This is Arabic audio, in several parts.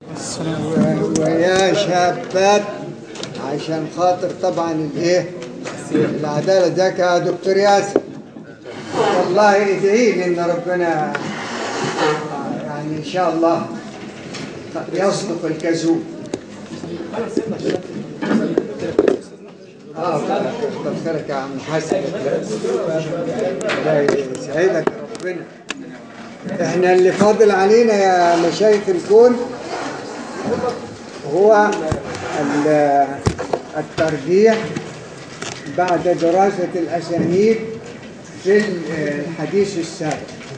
ويا شابات، عشان خاطر طبعا العدالة ذاك يا دكتور ياسر، والله ادعي لي ان ربنا يعني ان شاء الله يصدق الكذوب. كتر خيرك يا عم حسن، الله يسعدك ربنا. احنا اللي فاضل علينا يا مشايخ الكون هو الترجيح بعد دراسة الأسانيد في الحديث السابق.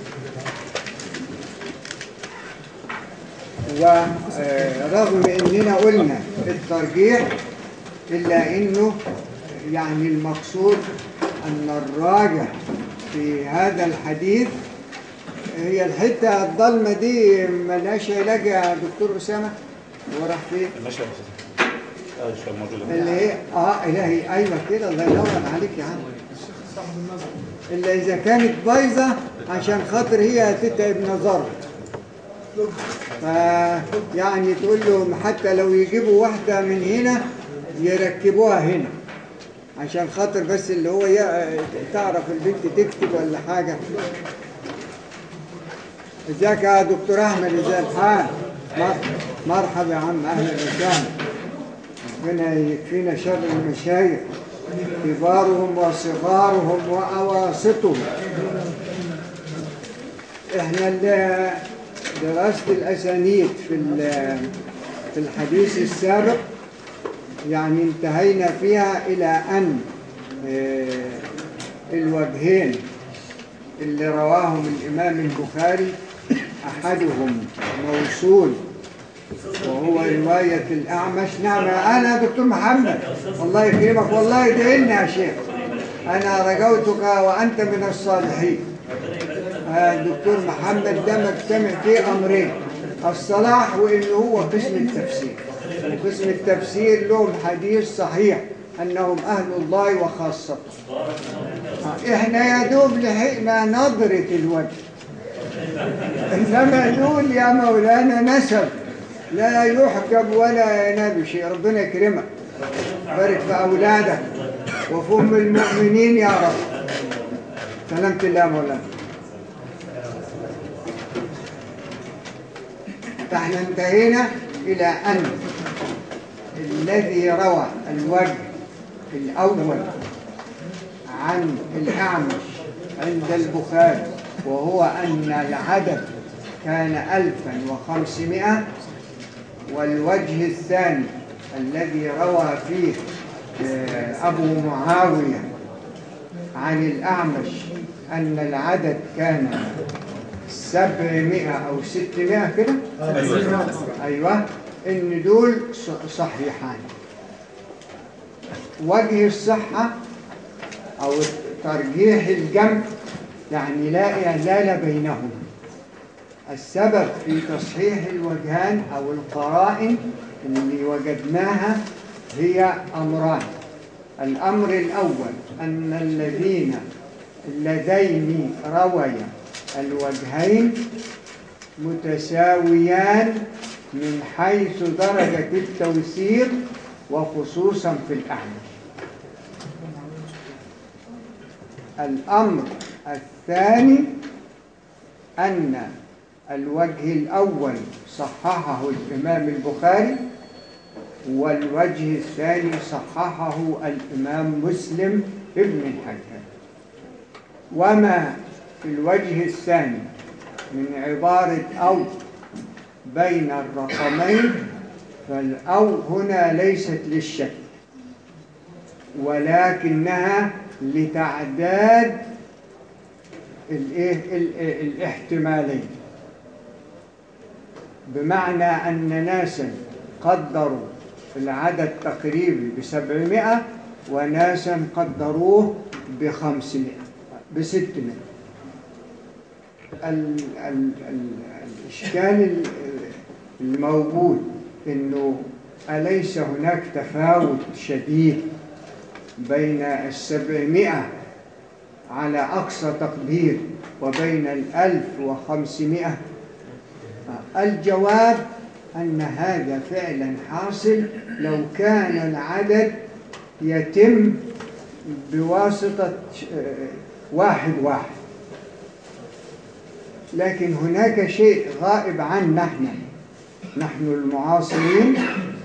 ورغم أننا قلنا الترجيح إلا أنه يعني المقصود أن الراجح في هذا الحديث هي الحتة الظلمة دي ملهاش علاج يا دكتور أسامة. هو راح فين؟ اللي هي إلهي أيوة كده، الله ينور عليك يا عم. اللي إذا كانت بايظة عشان خاطر هي تتعب نظرك، يعني تقول له حتى لو يجيبوا واحدة من هنا يركبوها هنا عشان خاطر بس اللي هو تعرف البنت تكتب ولا حاجة. ازيك يا دكتور أحمد، ازاي الحال؟ مرحبا يا عم، أهلا وسهلا. ربنا يكفينا شر المشايخ كبارهم وصغارهم وأواسطهم. احنا دراسة الأسانيد في الحديث السابق يعني انتهينا فيها إلى أن الوجهين اللي رواهم الإمام البخاري أحدهم موصول وهو رواية الأعمش. نعم أنا دكتور محمد، الله يكرمك، والله يدعينا يا شيخ، أنا رجوتك وأنت من الصالحين. الدكتور محمد ده مجتمع فيه أمرين: الصلاح وإنه هو قسم التفسير، وقسم التفسير لهم حديث صحيح أنهم أهل الله وخاصته. إحنا يا دوب لحقنا نظرة الوجه، إنما دول يا مولانا نسب لا يحجب ولا ينال شيء. ربنا يكرمك، بارك في أولادك وفي أم المؤمنين يا رب. سلامة الله مولانا. فاحنا انتهينا إلى أن الذي روى الوجه الأول عن الأعمش عند البخاري وهو أن العدد كان 1500، والوجه الثاني الذي روى فيه أبو معاوية عن الأعمش أن العدد كان 700 أو 600 كده. أيوة، إن دول صحيحان. وجه الصحة أو ترجيح الجمع يعني لا إعلال بينهما. السبب في تصحيح الوجهان أو القرائن اللي وجدناها هي أمران. الأمر الأول أن اللذين رويا الوجهين متساويان من حيث درجة التوثيق وخصوصا في الأعمش. الأمر الثاني أن الوجه الأول صححه الإمام البخاري، والوجه الثاني صححه الإمام مسلم ابن الحجاج. وما في الوجه الثاني من عبارة أو بين الرقمين، فالأو هنا ليست للشك ولكنها لتعداد الاحتمالين، بمعنى أن ناسا قدروا العدد تقريبي ب700 وناسا قدروه ب500 ب600. الإشكال الموجود إنه أليس هناك تفاوت شديد بين 700 على أقصى تقدير وبين 1500؟ الجواب أن هذا فعلا حاصل لو كان العدد يتم بواسطة واحد واحد، لكن هناك شيء غائب عنا نحن المعاصرين،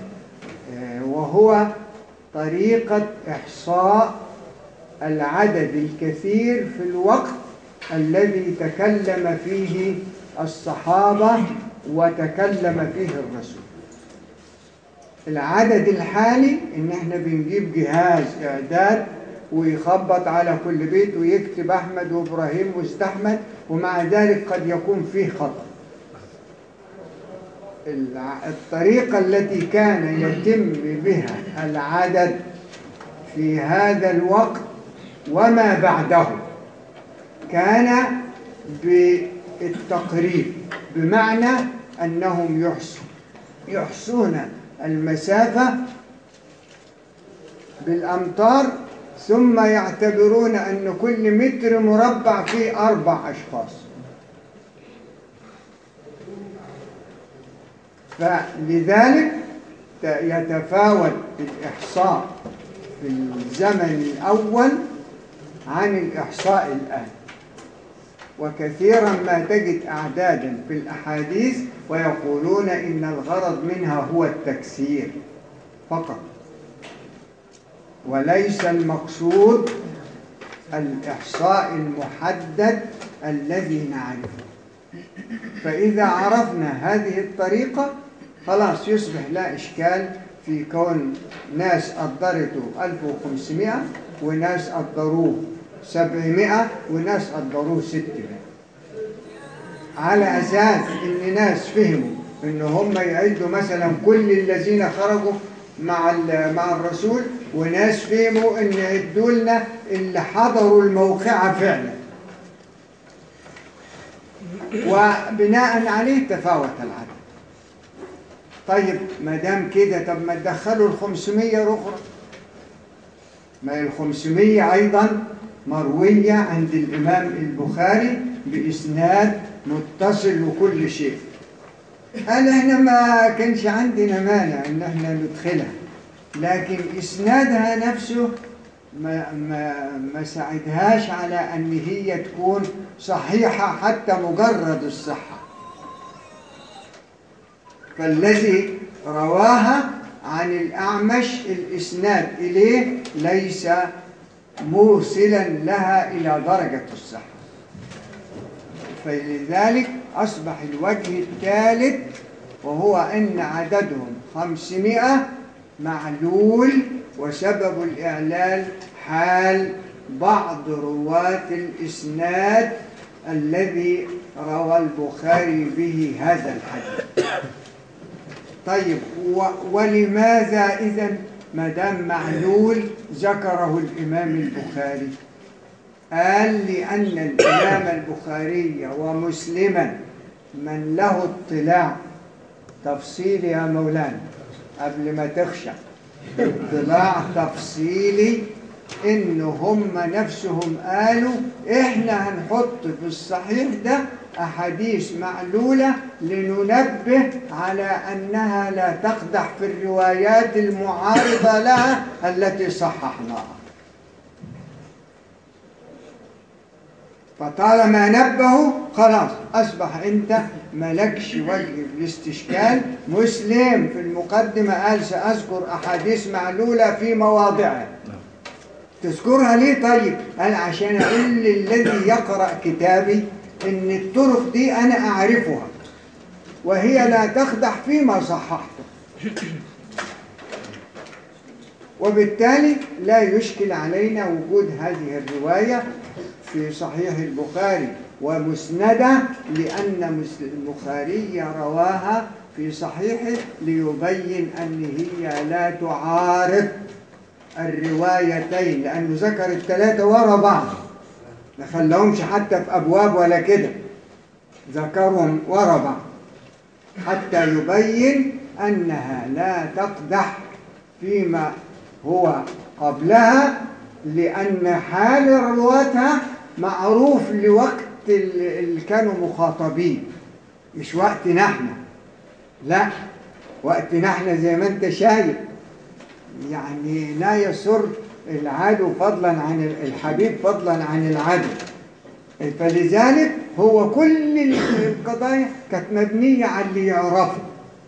وهو طريقة إحصاء العدد الكثير في الوقت الذي تكلم فيه الصحابة وتكلم فيه الرسول. العدد الحالي إن احنا بنجيب جهاز إعداد ويخبط على كل بيت ويكتب أحمد وإبراهيم واستحمد، ومع ذلك قد يكون فيه خطأ. الطريقة التي كان يتم بها العدد في هذا الوقت وما بعده كان بالتقريب، بمعنى أنهم يحصون المسافة بالأمتار، ثم يعتبرون أن كل متر مربع فيه 4 أشخاص. فلذلك يتفاوت الإحصاء في الزمن الأول عن الإحصاء الآن، وكثيرا ما تجد أعدادا في الأحاديث ويقولون إن الغرض منها هو التكسير فقط، وليس المقصود الإحصاء المحدد الذي نعرفه. فإذا عرفنا هذه الطريقة خلاص يصبح لا إشكال في كون ناس قدرته 1500 وناس قدروه 700 وناس قدروه 600، على أساس إن ناس فهموا إن هم يعدوا مثلا كل الذين خرجوا مع الرسول، وناس فهموا إن يعدوا لنا اللي حضروا الموقعة فعلا، وبناء عليه تفاوت العدد. طيب ما دام كده، طب ما تدخلوا 500 أخرى، ما 500 أيضا مروية عند الإمام البخاري بإسناد متصل وكل شيء. قال احنا ما كانش عندنا مانع ان احنا ندخلها، لكن إسنادها نفسه ما ساعدهاش على أن هي تكون صحيحة حتى مجرد الصحة. فالذي رواها عن الأعمش الإسناد إليه ليس موصلا لها إلى درجة الصحة، فلذلك أصبح الوجه الثالث وهو أن عددهم 500 معلول، وسبب الإعلال حال بعض رواة الإسناد الذي روى البخاري به هذا الحديث. طيب ولماذا إذن ما دام معلول ذكره الإمام البخاري؟ قال لأن الإمام البخاري ومسلما من له اطلاع تفصيلي يا مولانا قبل ما تخشع، اطلاع تفصيلي، إن هم نفسهم قالوا إحنا هنحط في الصحيح ده أحاديث معلولة لننبه على أنها لا تقدح في الروايات المعارضة لها التي صححناها. فطالما نبهوا خلاص أصبح أنت ملكش وجه الاستشكال. مسلم في المقدمة قال سأذكر أحاديث معلولة في مواضعها. تذكرها ليه طيب؟ قال عشان أقول للذي يقرأ كتابي إن الطرق دي أنا أعرفها وهي لا تخدح فيما صححته، وبالتالي لا يشكل علينا وجود هذه الرواية في صحيح البخاري ومسندة، لأن البخاري رواها في صحيحه ليبين أن هي لا تعارض الروايتين، لأنه ذكر الثلاثة ورا بعض، ما خلهمش حتى في أبواب ولا كده، ذكرهم ورا بعض حتى يبين أنها لا تقدح فيما هو قبلها، لأن حال رواتها معروف لوقت اللي كانوا مخاطبين، مش وقتنا احنا، لا وقتنا احنا زي ما انت شايف يعني لا يسر العدو فضلا عن الحبيب فضلا عن العدو. فلذلك هو كل القضايا كانت مبنية على اللي يعرفه.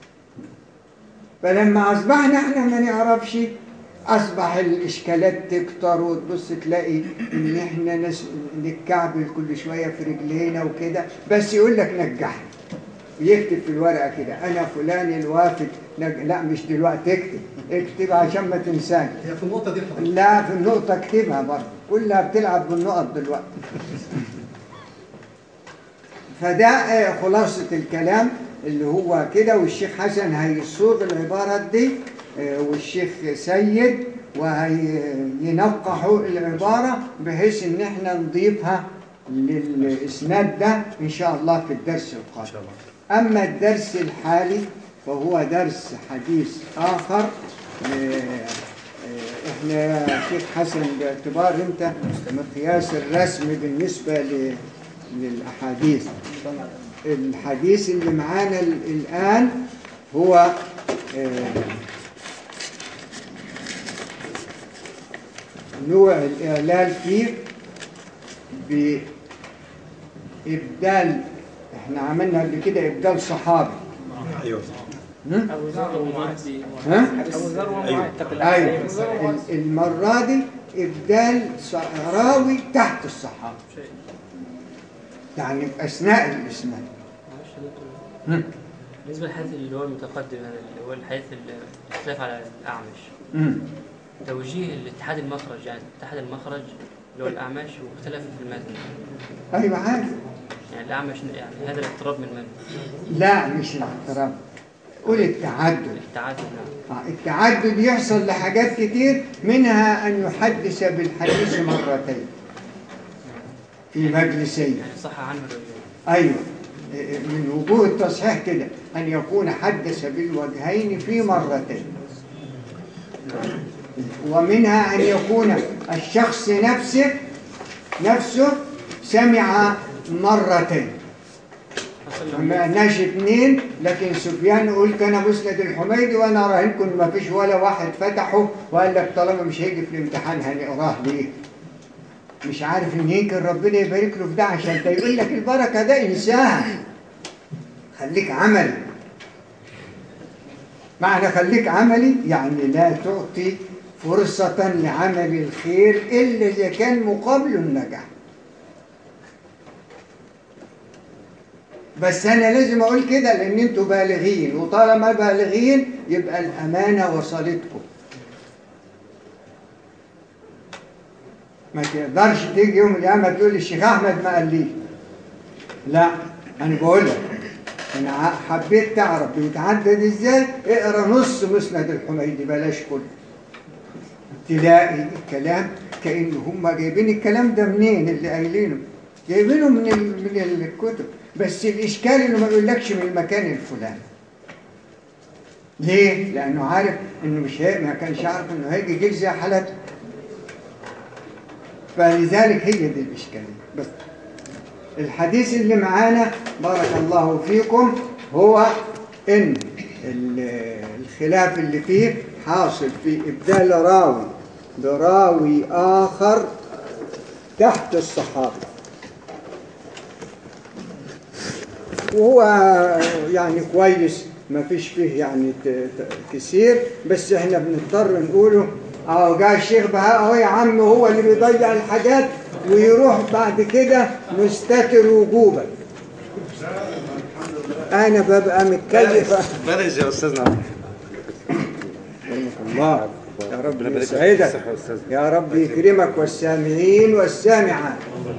فلما أصبحنا احنا ما نعرفش أصبح الإشكالات تكتر، وتبص تلاقي إن احنا نتكعبل كل شوية في رجلينا وكده، بس يقول لك نجحني، يكتب في الورقة كده أنا فلان الوافد لا مش دلوقتي اكتب عشان ما تنساش. هي في النقطة دي الحضور. لا في النقطة اكتبها برضه، كلها بتلعب بالنقط دلوقتي. فده خلاصة الكلام اللي هو كده، والشيخ حسن هيصوغ العبارات دي والشيخ سيد وهينقحوا العبارة بحيث ان احنا نضيفها للإسناد ده إن شاء الله في الدرس القادم. أما الدرس الحالي فهو درس حديث آخر. احنا يا شيخ حسن باعتبار انت مقياس الرسم بالنسبة للأحاديث، الحديث اللي معانا الآن هو نوع الإعلال فيه بإبدال، احنا عملنا قبل كده إبدال صحابي. ايوه أبو ذر ومعتق. أيوة. المرة دي إبدال راوي تحت الصحابة، يعني في أثناء الإسناد. بالنسبة للحديث اللي هو المتقدم هذا اللي هو الحديث الاختلاف على الأعمش، توجيه الاتحاد المخرج، يعني اتحاد المخرج اللي هو الأعمش واختلف في المتن. أيوة عارف. يعني الأعمش يعني هذا الاضطراب من من؟ لا مش الاضطراب، قول التعدد. التعدد نعم. التعدد يحصل لحاجات كتير، منها أن يحدث بالحديث مرتين في مجلسين. يعني صح عنه الرجال. أيوة، من وجوه التصحيح كده أن يكون حدث بالوجهين في مرتين، ومنها أن يكون الشخص نفسه سمع مرتين، ما قلناش اثنين، لكن سفيان قلت أنا مسند الحميدي وأنا راهنكم ما فيش ولا واحد فتحه وقال لك طالما مش هيجي في الامتحان هنقراه ليه؟ مش عارف إن يمكن ربنا يبارك له في ده عشان يقول لك البركة ده إنسان. خليك عملي. معنى خليك عملي يعني لا تعطي فرصة لعمل الخير إلا إذا كان مقابله النجاح. بس أنا لازم أقول كده لأن أنتوا بالغين، وطالما بالغين يبقى الأمانة وصلتكم. ما تقدرش تيجي يوم القيامة تقول الشيخ أحمد ما قال لي. لا، أنا بقول لك أنا حبيت تعرف بيتعدد إزاي، اقرأ نص مسند الحميدي بلاش كله، تلاقي الكلام كأن هم جايبين الكلام ده منين اللي قايلينه، جايبينه من الكتب، بس الإشكال إنه ما يقولكش من المكان الفلاني. ليه؟ لأنه عارف إنه ما كانش عارف إنه هيجي جيل زي حالته. فلذلك هي دي الإشكالية. بس الحديث اللي معانا بارك الله فيكم هو إن الخلاف اللي فيه حاصل في إبدال راوي براوي آخر تحت الصحابة، وهو يعني كويس ما فيش فيه يعني كثير، بس احنا بنضطر نقوله جاء الشيخ بهاء اهو يا عم هو اللي بيضيع الحاجات ويروح بعد كده مستتر وجوبا. انا ببقى متكلف. بلاش يا استاذنا. الله يا رب يسعدك، يا رب يكرمك والسامعين والسامعات.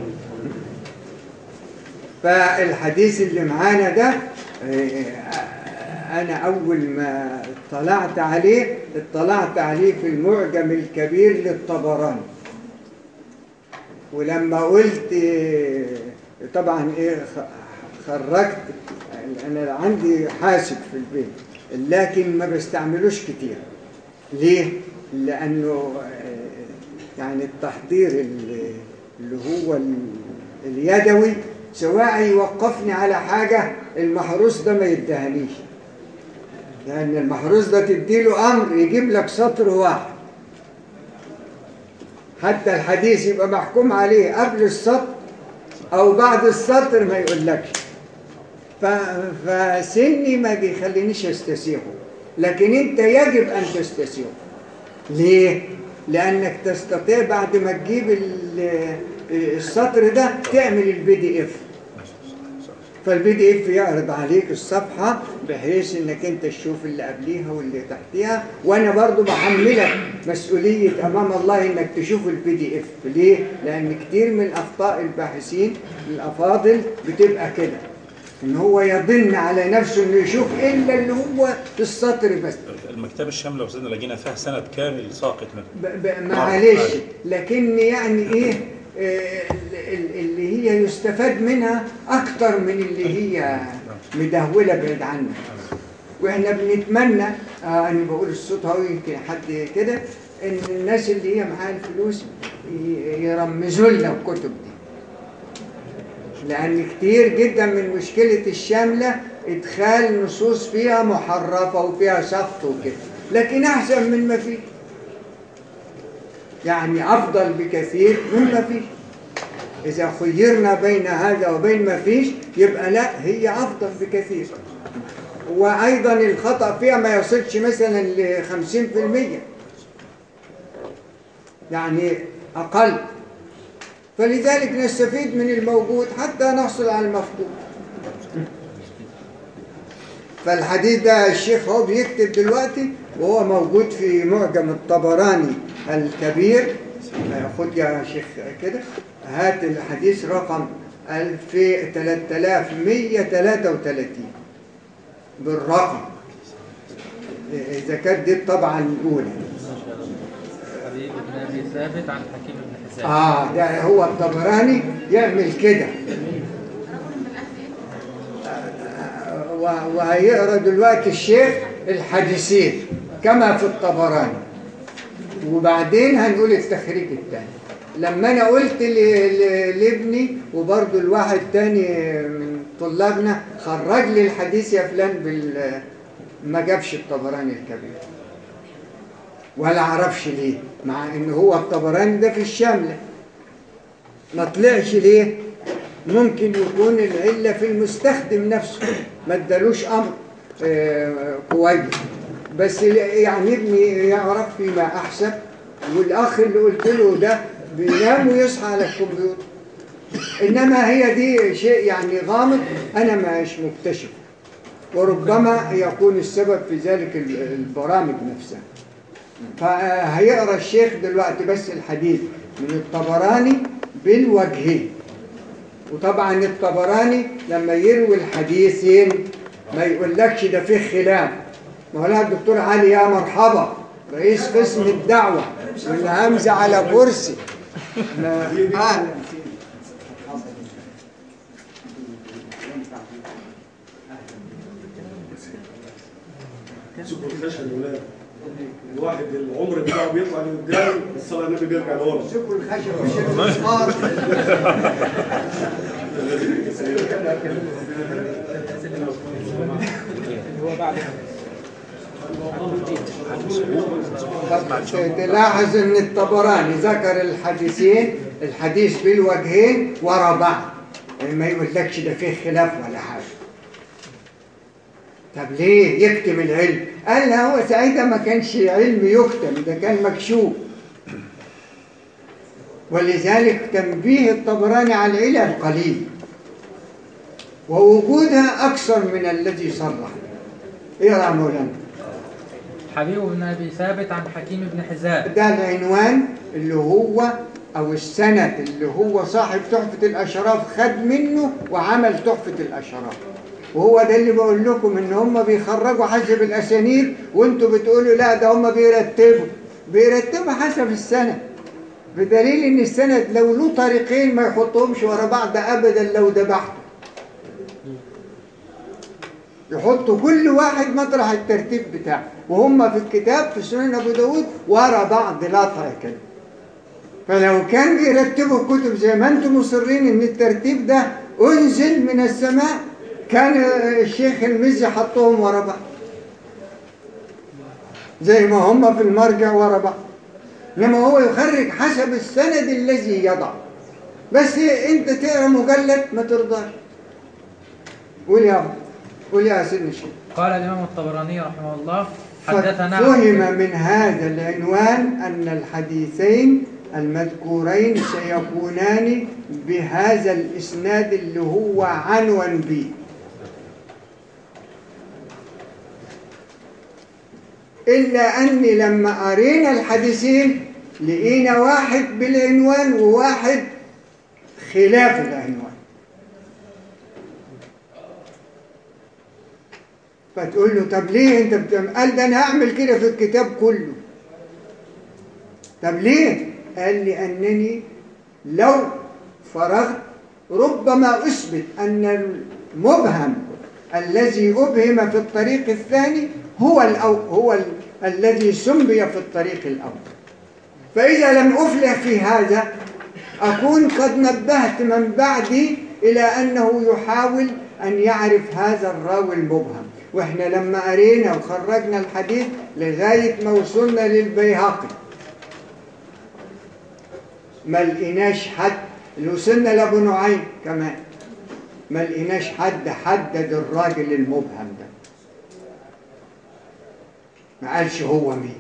فالحديث اللي معانا ده أنا أول ما اطلعت عليه في المعجم الكبير للطبراني، ولما قلت طبعا خرجت، أنا عندي حاسب في البيت لكن ما بستعملوش كتير. ليه؟ لأنه يعني التحضير اللي هو اليدوي سواء يوقفني على حاجة المحروس ده ما يدهنيش، لأن المحروس ده تديله أمر يجيب لك سطر واحد، حتى الحديث يبقى محكوم عليه قبل السطر أو بعد السطر ما يقولكش. فسني ما بيخلينيش استسيغه، لكن أنت يجب أن تستسيغه. ليه؟ لأنك تستطيع بعد ما تجيب السطر ده تعمل البي دي اف، فالبي دي اف يعرض عليك الصفحة بحيث انك انت تشوف اللي قبليها واللي تحتيها، وانا برضو بحملك مسؤولية امام الله انك تشوف البي دي اف. ليه؟ لان كتير من اخطاء الباحثين الافاضل بتبقى كده، ان هو يضن على نفسه انه يشوف الا اللي هو في السطر بس. المكتبة الشاملة وصلنا لقينا فيها سند كامل ساقط منه. معلش، لكن يعني ايه اللي هي يستفاد منها اكتر من اللي هي مدهولة بعيد عنها. واحنا بنتمنى انا بقول الصوت اهو يمكن حد كده، ان الناس اللي هي معاها الفلوس يرمزوا لنا الكتب دي، لأن كتير جدا من مشكلة الشاملة إدخال نصوص فيها محرفة وفيها سقط وكده، لكن أحسن من ما فيه، يعني أفضل بكثير من ما فيه. إذا خيرنا بين هذا وبين ما فيش يبقى لا، هي أفضل بكثير. وأيضا الخطأ فيها ما يصلش مثلا ل50%، يعني أقل. فلذلك نستفيد من الموجود حتى نحصل على المفقود. فالحديث ده الشيخ هو بيكتب دلوقتي وهو موجود في معجم الطبراني الكبير. خد يا شيخ كده، هات الحديث رقم 3133 بالرقم، إذا كانت دي الطبعة الأولى. حبيب بن أبي ثابت عن حكيم بن حزام. ده هو الطبراني يعمل كده. وهيقرأ دلوقتي الشيخ الحديثين كما في الطبراني، وبعدين هنقول التخريج الثاني. لما أنا قلت لابني وبرضه الواحد تاني من طلابنا خرج لي الحديث يا فلان ما جابش الطبراني الكبير، ولا عرفش ليه، مع ان هو الطبراني ده في الشاملة ما طلعش ليه؟ ممكن يكون العلة في المستخدم نفسه، ما ادالوش امر كويس. بس يعني ابني يعرف فيما احسن، والاخ اللي قلت له ده بينام ويصحى على الكمبيوتر. انما هي دي شيء يعني غامض انا مش مكتشف، وربما يكون السبب في ذلك البرامج نفسها. فهيقرأ الشيخ دلوقتي بس الحديث من الطبراني بالوجهين. وطبعا الطبراني لما يروي الحديثين ما يقولكش ده فيه خلاف. مولانا الدكتور علي يا مرحبا، رئيس قسم الدعوة والهمزة على كرسي. أهلا. سوق الخشب الولاد، الواحد العمر بتاعه بيطلع لقدام، الصلاة النبي بيرجع لورا. سوق الخشب والشمس. تلاحظ ان الطبراني ذكر الحديثين، الحديث بالوجهين ورا بعض، يعني ما يقولكش ده فيه خلاف ولا حاجه. طب ليه يكتم العلم؟ قال هو ساعتها ما كانش علم يكتم، ده كان مكشوف. ولذلك تنبيه الطبراني على العلل قليل، ووجودها أكثر من الذي صرح. اقرأ مولانا. حبيب بن أبي ثابت عن حكيم بن حزام. ده العنوان اللي هو أو السند اللي هو صاحب تحفة الأشراف خد منه وعمل تحفة الأشراف. وهو ده اللي بقول لكم ان هم بيخرجوا حسب الاسانيد، وانتوا بتقولوا لا ده هم بيرتبوا حسب السند، بدليل ان السند لو له طريقين ما يحطهمش ورا بعض ابدا لو ذبحته، يحطوا كل واحد مطرح الترتيب بتاعه. وهم في الكتاب في سنن ابو داود ورا بعض لطع كده. فلو كان بيرتبوا الكتب زي ما انتم مصرين ان الترتيب ده انزل من السماء، كان الشيخ المزي حطهم ورا بعض. زي ما هم في المرجع ورا بعض، إنما هو يخرج حسب السند الذي يضع. بس أنت تقرأ مجلد ما ترضاش. قول يا سيدنا الشيخ. قال الإمام الطبراني رحمه الله حدثنا فهم من هذا العنوان أن الحديثين المذكورين سيكونان بهذا الإسناد اللي هو عنوان به، إلا أني لما قرينا الحديثين لقينا واحد بالعنوان وواحد خلاف العنوان. فتقول له طب ليه انت بتعمل؟ قال ده انا هعمل كده في الكتاب كله. طب ليه؟ قال لي انني لو فرغت ربما اثبت ان المبهم الذي ابهم في الطريق الثاني هو الذي سمي في الطريق الاول. فاذا لم افلح في هذا اكون قد نبهت من بعدي الى انه يحاول ان يعرف هذا الراوي المبهم. واحنا لما قرينا وخرجنا الحديث لغايه ما وصلنا للبيهقي ما لقيناش حد، اللي وصلنا لابو نعيم كمان ما لقيناش حد حدد الراجل المبهم ده، ما قالش هو مين.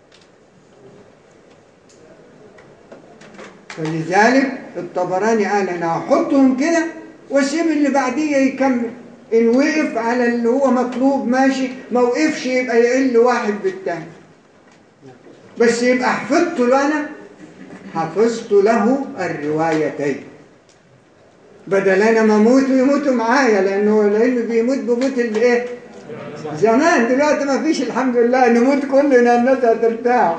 فلذلك الطبراني قال انا هحطهم كده واسيب اللي بعديه يكمل، إن وقف على اللي هو مطلوب ماشي، ما وقفش يبقى يقل واحد بالتاني. بس يبقى حفظت له الروايتين، بدل أنا ما أموت ويموتوا معايا، لأنه بيموت بموت الإيه؟ زمان. دلوقتي ما فيش الحمد لله، نموت كلنا الناس هترتاح.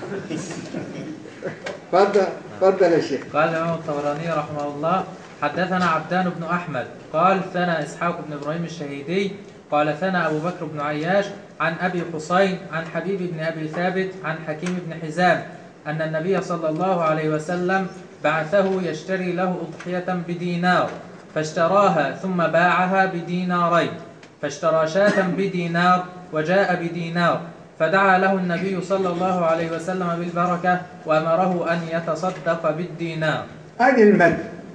اتفضل يا شيخ. قال الإمام الطبراني رحمه الله حدثنا عبدان بن أحمد قال ثنا إسحاق بن إبراهيم الشهيدي قال ثنا أبو بكر بن عياش عن أبي حسين عن حبيب بن أبي ثابت عن حكيم بن حزام أن النبي صلى الله عليه وسلم بعثه يشتري له أضحية بدينار فاشتراها ثم باعها بدينارين، فاشترى شاة بدينار وجاء بدينار، فدعا له النبي صلى الله عليه وسلم بالبركة وأمره أن يتصدق بالدينار. هذه المد،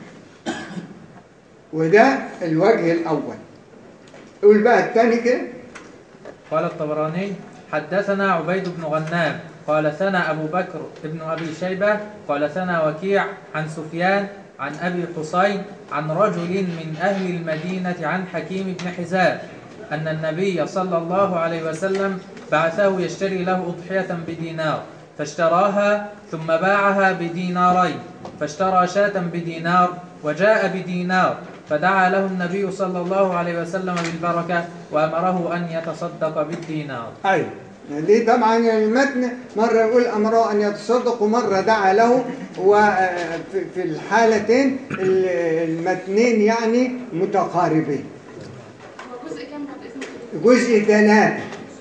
وده الوجه الأول. قول بقى الثاني كده. قال الطبراني حدثنا عبيد بن غنام قال ثنا أبو بكر ابن أبي شيبة قال ثنا وكيع عن سفيان عن أبي حسين عن رجل من أهل المدينة عن حكيم بن حزام أن النبي صلى الله عليه وسلم بعثه يشتري له أضحية بدينار فاشتراها ثم باعها بدينارين، فاشترى شاة بدينار وجاء بدينار، فدعا له النبي صلى الله عليه وسلم بالبركة وأمره أن يتصدق بالدينار. أيوة، دي طبعا المتن مرة يقول أمره أن يتصدق ومرة دعا له، وفي الحالتين المتنين يعني متقاربين. جزء كام؟ جزء 3.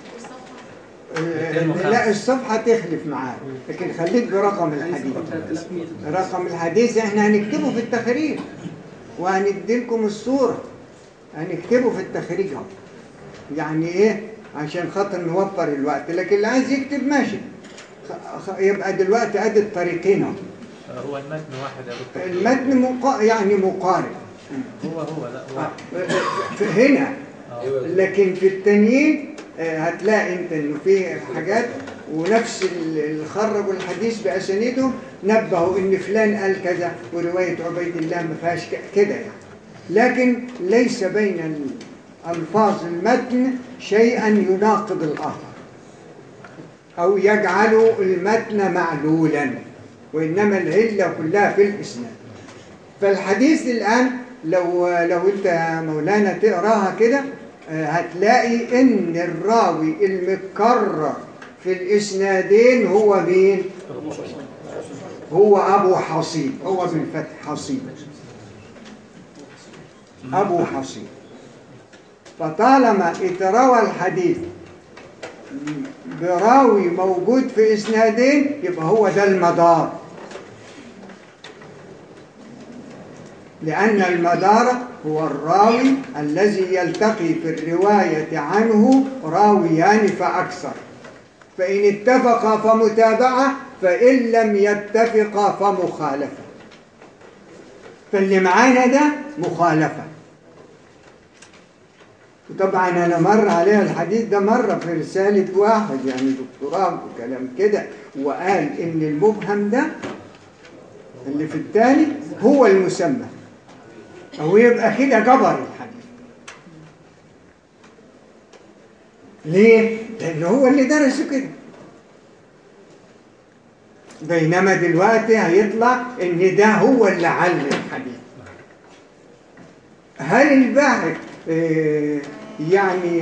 لا الصفحة تخلف معاك، لكن خليك برقم الحديث. رقم الحديث احنا هنكتبه في التخريج وهنديلكم الصورة، هنكتبه في التخريج يعني ايه عشان خاطر نوفر الوقت، لكن اللي عايز يكتب ماشي. يبقى دلوقتي ادي الطريقين. هو المتن واحد يا دكتور؟ المتن يعني مقارب. هو لا هو هنا، لكن في التانيين هتلاقي انت انه في حاجات ونفس اللي خرجوا الحديث باسانيده نبهوا ان فلان قال كذا وروايه عبيد الله ما فيهاش كده يعني. لكن ليس بين الفاظ المتن شيئا يناقض الاخر او يجعل المتن معلولا، وانما العله كلها في الاسناد. فالحديث الان لو انت يا مولانا تقراها كده هتلاقي ان الراوي المكرر في الاسنادين هو مين؟ هو ابو حصين، هو بالفتح حصين، ابو حصين. فطالما اتروى الحديث براوي موجود في اسنادين يبقى هو ده المدار، لأن المدار هو الراوي الذي يلتقي في الرواية عنه راويان فأكثر. فإن اتفقا فمتابعة، فإن لم يتفقا فمخالفة. فاللي معانا ده مخالفة. وطبعا أنا مر عليها الحديث ده مرة في رسالة واحد يعني دكتوراه وكلام كده، وقال إن المبهم ده اللي في التالي هو المسمى، أو يبقى كده جبر الحديث. ليه؟ لأنه هو اللي درسه كده. بينما دلوقتي هيطلع إن ده هو اللي علم الحديث. هل الباحث يعني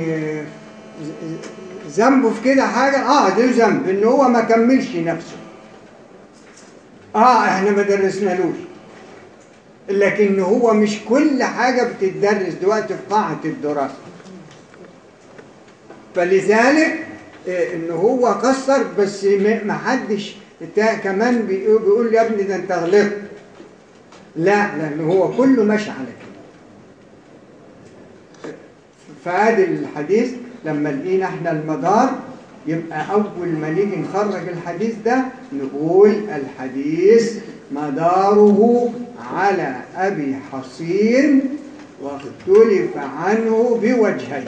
ذنبه في كده حاجة؟ ده ذنب إن هو ما كملش نفسه. احنا ما درسنالوش، لكن هو مش كل حاجة بتدرس دلوقتي في قاعة الدراسة. فلذلك إن هو قصر، بس ما حدش كمان بيقول يا ابني ده انت غلطت. لا، لأن هو كله ماشي على كده. فادي الحديث لما لقينا احنا المدار، يبقى أول ما نيجي نخرج الحديث ده نقول الحديث مداره على أبي حصين واختلف عنه بوجهين.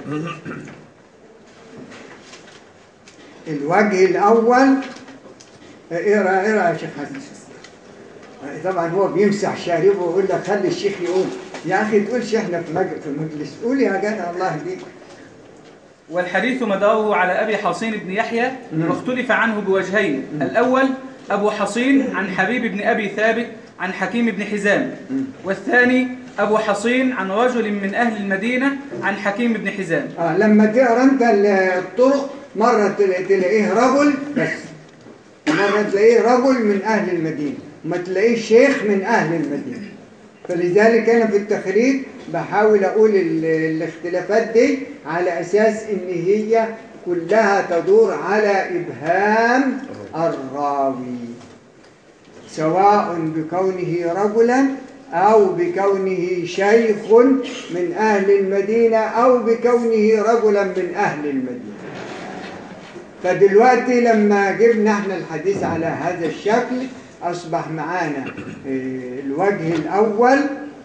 الوجه الأول اقرأ يا شيخ حسن. طبعا هو بيمسح شاربه ويقول لك خلي الشيخ يقول. يا أخي تقولش احنا في مجلس، قول يا جدع الله يهديك. والحديث مداره على أبي حصين بن يحيى واختلف عنه بوجهين. الأول أبو حصين عن حبيب بن أبي ثابت عن حكيم بن حزام، والثاني أبو حصين عن رجل من أهل المدينة عن حكيم بن حزام. لما تقرأ أنت الطرق مرة تلاقيه رجل بس، مرة تلاقيه رجل من أهل المدينة، وما تلاقيه شيخ من أهل المدينة. فلذلك أنا في التخريج بحاول أقول الاختلافات دي على أساس إن هي كلها تدور على إبهام الراوي، سواء بكونه رجلا أو بكونه شيخ من أهل المدينة أو بكونه رجلا من أهل المدينة. فدلوقتي لما جبنا احنا الحديث على هذا الشكل أصبح معانا الوجه الأول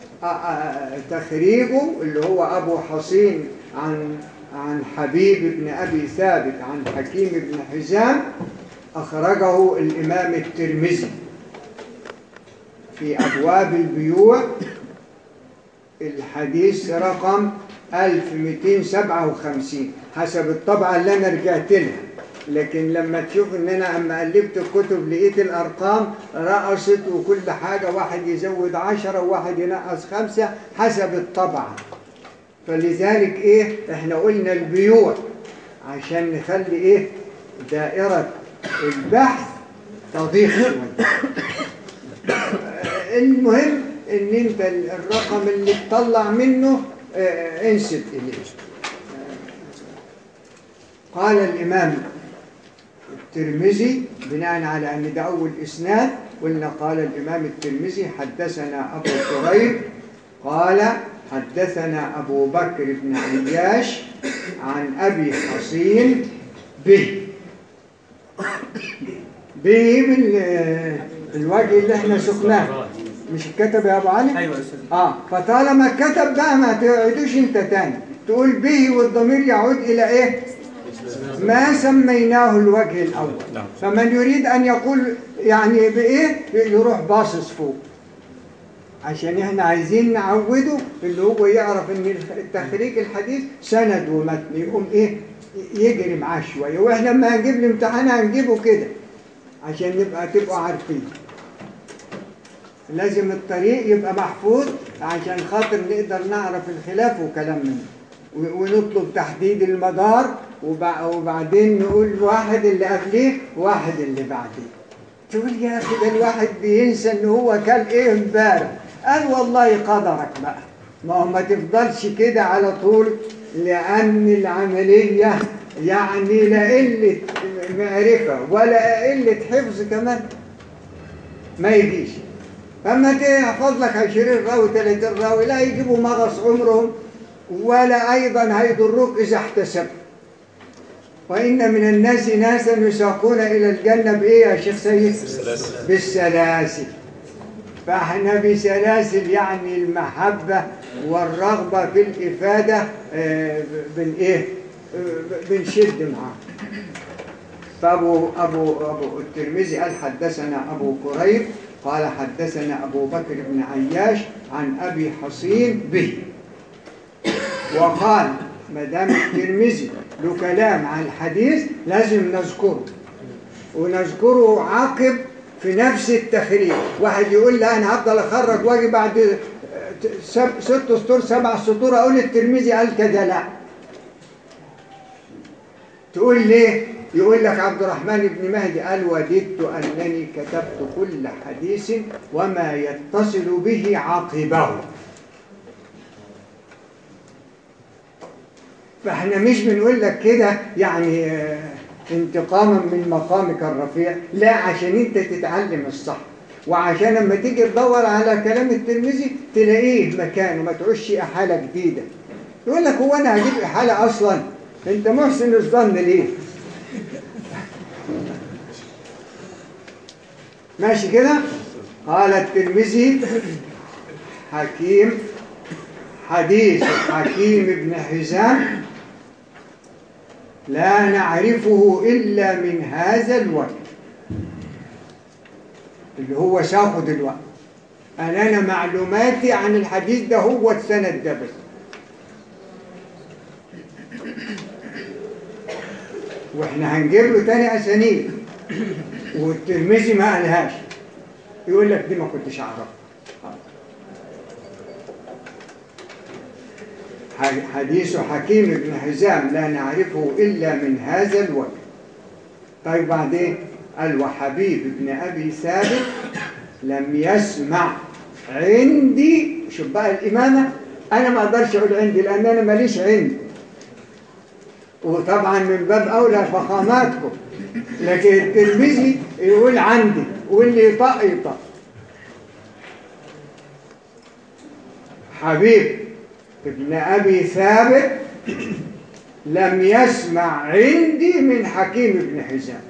تخريجه اللي هو أبو حصين عن حبيب بن أبي ثابت عن حكيم بن حزام، أخرجه الإمام الترمذي في أبواب البيوع، الحديث رقم 1257 حسب الطبعة اللي أنا رجعت لها. لكن لما تشوف ان انا اما قلبت الكتب لقيت الارقام رقصت وكل حاجة، واحد يزود 10 وواحد ينقص 5 حسب الطبعة. فلذلك احنا قلنا البيوع عشان نخلي دائرة البحث تضيق شوية. المهم ان انت الرقم اللي تطلع منه انسب اليه. قال الامام الترمذي بناء على أن ده أول إسناد، قلنا قال الإمام الترمذي حدثنا أبو كريب قال حدثنا أبو بكر بن عياش عن أبي حصين به بالوجه اللي احنا سقناه. مش كتب يا أبو علي؟ أيوة يا أستاذ. فطالما كتب بقى ما تعيدوش انت تاني، تقول به والضمير يعود إلى ما سميناه الوجه الأول. فمن يريد أن يقول يعني يروح باصص فوق، عشان احنا عايزين نعوده اللي هو يعرف ان التخريج الحديث سند ومتن، يقوم يجري معاه شوية. واحنا لما هنجيب الامتحان هنجيبه كده عشان تبقوا عارفين. لازم الطريق يبقى محفوظ عشان خاطر نقدر نعرف الخلاف وكلام منه، ونطلب تحديد المدار، وبعدين نقول واحد اللي قبليه واحد اللي بعديه. تقول يا أخي ده الواحد بينسى إن هو كان امبارح. قال والله قدرك بقى، ما تفضلش كده على طول، لأن العملية يعني لا قلة معرفة ولا قلة حفظ كمان ما يجيش. فما تحفظ لك 20 راوي 30 راوي لا يجيبوا مغص عمرهم، ولا أيضا هيضروك إذا احتسبت. وإن من الناس ناسا يساقون إلى الجنة بإيه يا شيخ سيد؟ بالسلاسل. بالسلاسل. فاحنا بسلاسل يعني المحبة والرغبة في الإفادة بنشد معاه. فأبو الترمذي قال حدثنا أبو كريب قال حدثنا أبو بكر بن عياش عن أبي حصين به. وقال ما دام الترمذي له كلام عن الحديث لازم نذكره، ونذكره عقب في نفس التخريج. واحد يقول لا أنا هفضل أخرج واجي بعد 6 سطور 7 سطور أقول الترمذي قال كذا، لا. تقول ليه؟ يقول لك عبد الرحمن بن مهدي قال وددت أنني كتبت كل حديث وما يتصل به عقبه. فاحنا مش بنقول لك كده يعني انتقاما من مقامك الرفيع، لا، عشان انت تتعلم الصح، وعشان لما تيجي تدور على كلام الترمذي تلاقيه مكانه، ما تعوش إحالة جديدة. يقول لك هو انا هجيب إحالة اصلا؟ انت محسن الظن ليه؟ ماشي كده؟ قال الترمذي حديث حكيم بن حزام لا نعرفه إلا من هذا الوجه اللي هو شاخد الوقت. أنا معلوماتي عن الحديث ده هو السند ده بس. واحنا هنجيب له تاني أسانيد والترمذي ما قالهاش، يقول لك دي ما كنتش أعرفها. حديث حكيم بن حزام لا نعرفه إلا من هذا الوجه. طيب بعدين قال وحبيب بن أبي ثابت لم يسمع عندي. شوف بقى الإمامة، أنا ما أقدرش أقول عندي لأن أنا ماليش عندي، وطبعا من باب أولى فخاماتكم، لكن الترمذي يقول عندي واللي يطق يطق. حبيب ابن أبي ثابت لم يسمع عندي من حكيم بن حزام.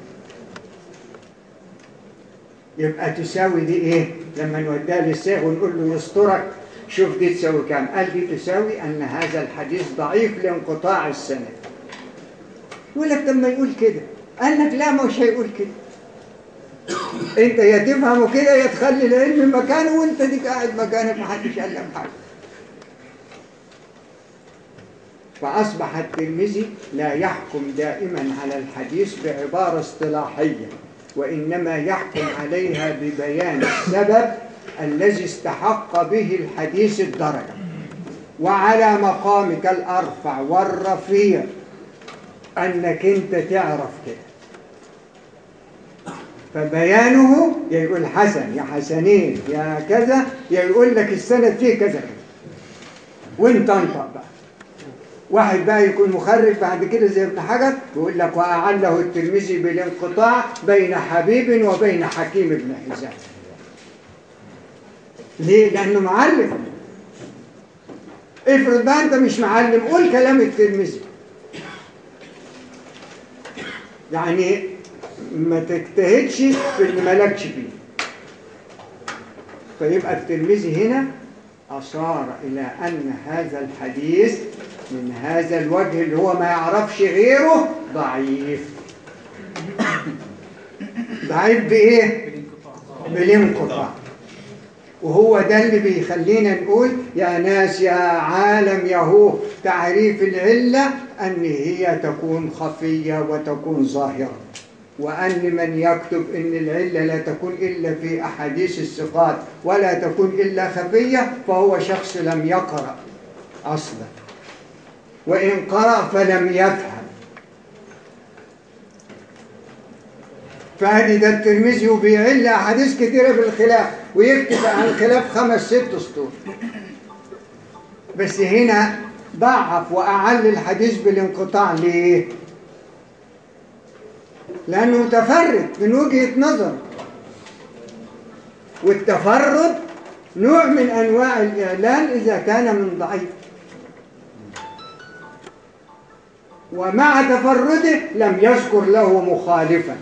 يبقى تساوي دي ايه؟ لما نوديها للشيخ ونقول له يسترك شوف دي تساوي كام، قال دي تساوي أن هذا الحديث ضعيف لانقطاع السند. يقول لك طب ما يقول كده، قال لك لا مش هيقول كده. انت يا تفهمه كده يا تخلي العلم مكانه وانت ديك قاعد مكانك محدش قال لك حاجه. فأصبح الترمذي لا يحكم دائما على الحديث بعبارة اصطلاحية، وإنما يحكم عليها ببيان السبب الذي استحق به الحديث الدرجة، وعلى مقامك الأرفع والرفيع أنك أنت تعرف كده. فبيانه يقول حسن يا حسنين يا كذا، يقول لك السند فيه كذا كذا، وانت انطق بقى. واحد بقى يكون مخرج بعد كده زي ابن حجر يقول لك وأعله الترمذي بالانقطاع بين حبيب وبين حكيم بن حزام. ليه؟ لأنه معلم. افرض بقى أنت مش معلم، قول كلام الترمذي، يعني ما تجتهدش في اللي مالكش فيه. فيبقى الترمذي هنا أشار إلى أن هذا الحديث من هذا الوجه اللي هو ما يعرفش غيره ضعيف. ضعيف بإيه؟ بالانقطاع. وهو ده اللي بيخلينا نقول يا ناس يا عالم يهو تعريف العلة أن هي تكون خفية وتكون ظاهرة، وأن من يكتب أن العلة لا تكون إلا في أحاديث الثقات ولا تكون إلا خفية فهو شخص لم يقرأ أصلا، وإن قرأ فلم يفهم. فهذه ده الترمذي بيعل أحاديث كثيرة بالخلاف ويكتب عن الخلاف 5-6 سطور، بس هنا ضعف وأعل الحديث بالانقطاع. ليه؟ لأنه متفرد من وجهة نظر، والتفرد نوع من أنواع الإعلان إذا كان من ضعيف. ومع تفرده لم يذكر له مخالفا.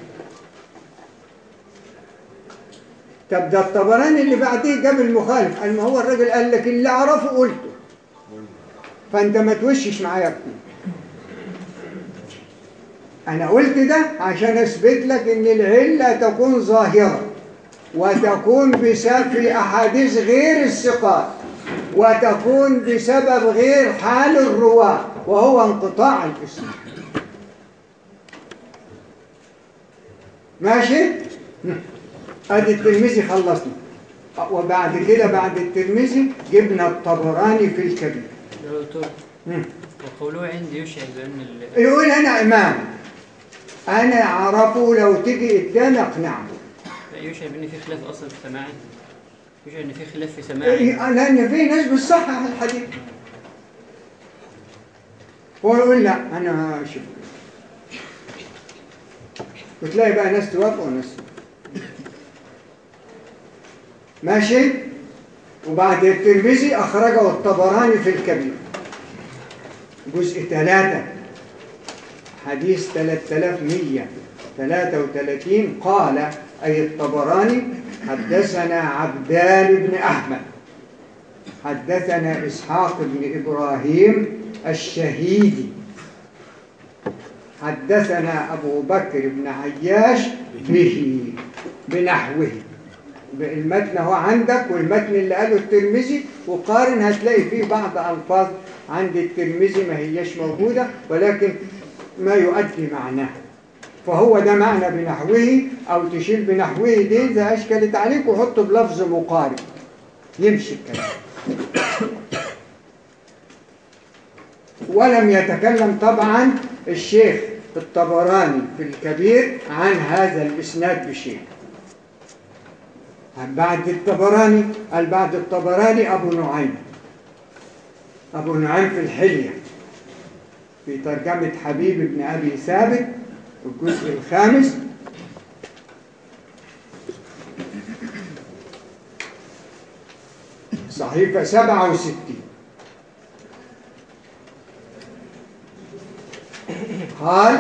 طب ده الطبراني اللي بعديه جاب المخالف، قال ما هو الراجل قال لك اللي أعرفه قلته، فأنت ما توشش معايا كتير. أنا قلت ده عشان أثبت لك إن العلة تكون ظاهرة وتكون بسبب في أحاديث غير الثقات، وتكون بسبب غير حال الرواة وهو انقطاع الإسناد. ماشي؟ أدي الترمذي خلصنا، وبعد كده بعد الترمذي جبنا الطبراني في الكبير. يا دكتور وقوله عندي يشعر بأن يقول أنا إمام، أنا أعرفه، لو تيجي قدامي أقنعه. يشعر بأن في خلاف أصلا في سماعه، يشعر أن في خلاف في سماعه، لأن في ناس بتصحح الحديث، هو يقول لا أنا شوف، وتلاقي بقى ناس توافق وناس. ماشي. وبعد الترمذي أخرجه الطبراني في الكبير جزء 3 حديث 3133. قال أي الطبراني حدثنا عبدان بن أحمد حدثنا إسحاق بن إبراهيم الشهيدي حدثنا أبو بكر بن عياش به بنحوه. المتن هو عندك، والمتن اللي قاله الترمذي وقارن هتلاقي فيه بعض ألفاظ عند الترمذي ما هيش موجودة، ولكن ما يؤدي معناه، فهو ده معنى بنحوه، أو تشيل بنحوه دي إذا أشكلت عليك وحطه بلفظ مقارب يمشي الكلام. ولم يتكلم طبعا الشيخ الطبراني في الكبير عن هذا الإسناد بشيء. بعد الطبراني قال بعد الطبراني أبو نعيم. أبو نعيم في الحلية في ترجمة حبيب بن أبي ثابت الجزء 5 صحيفة 67. قال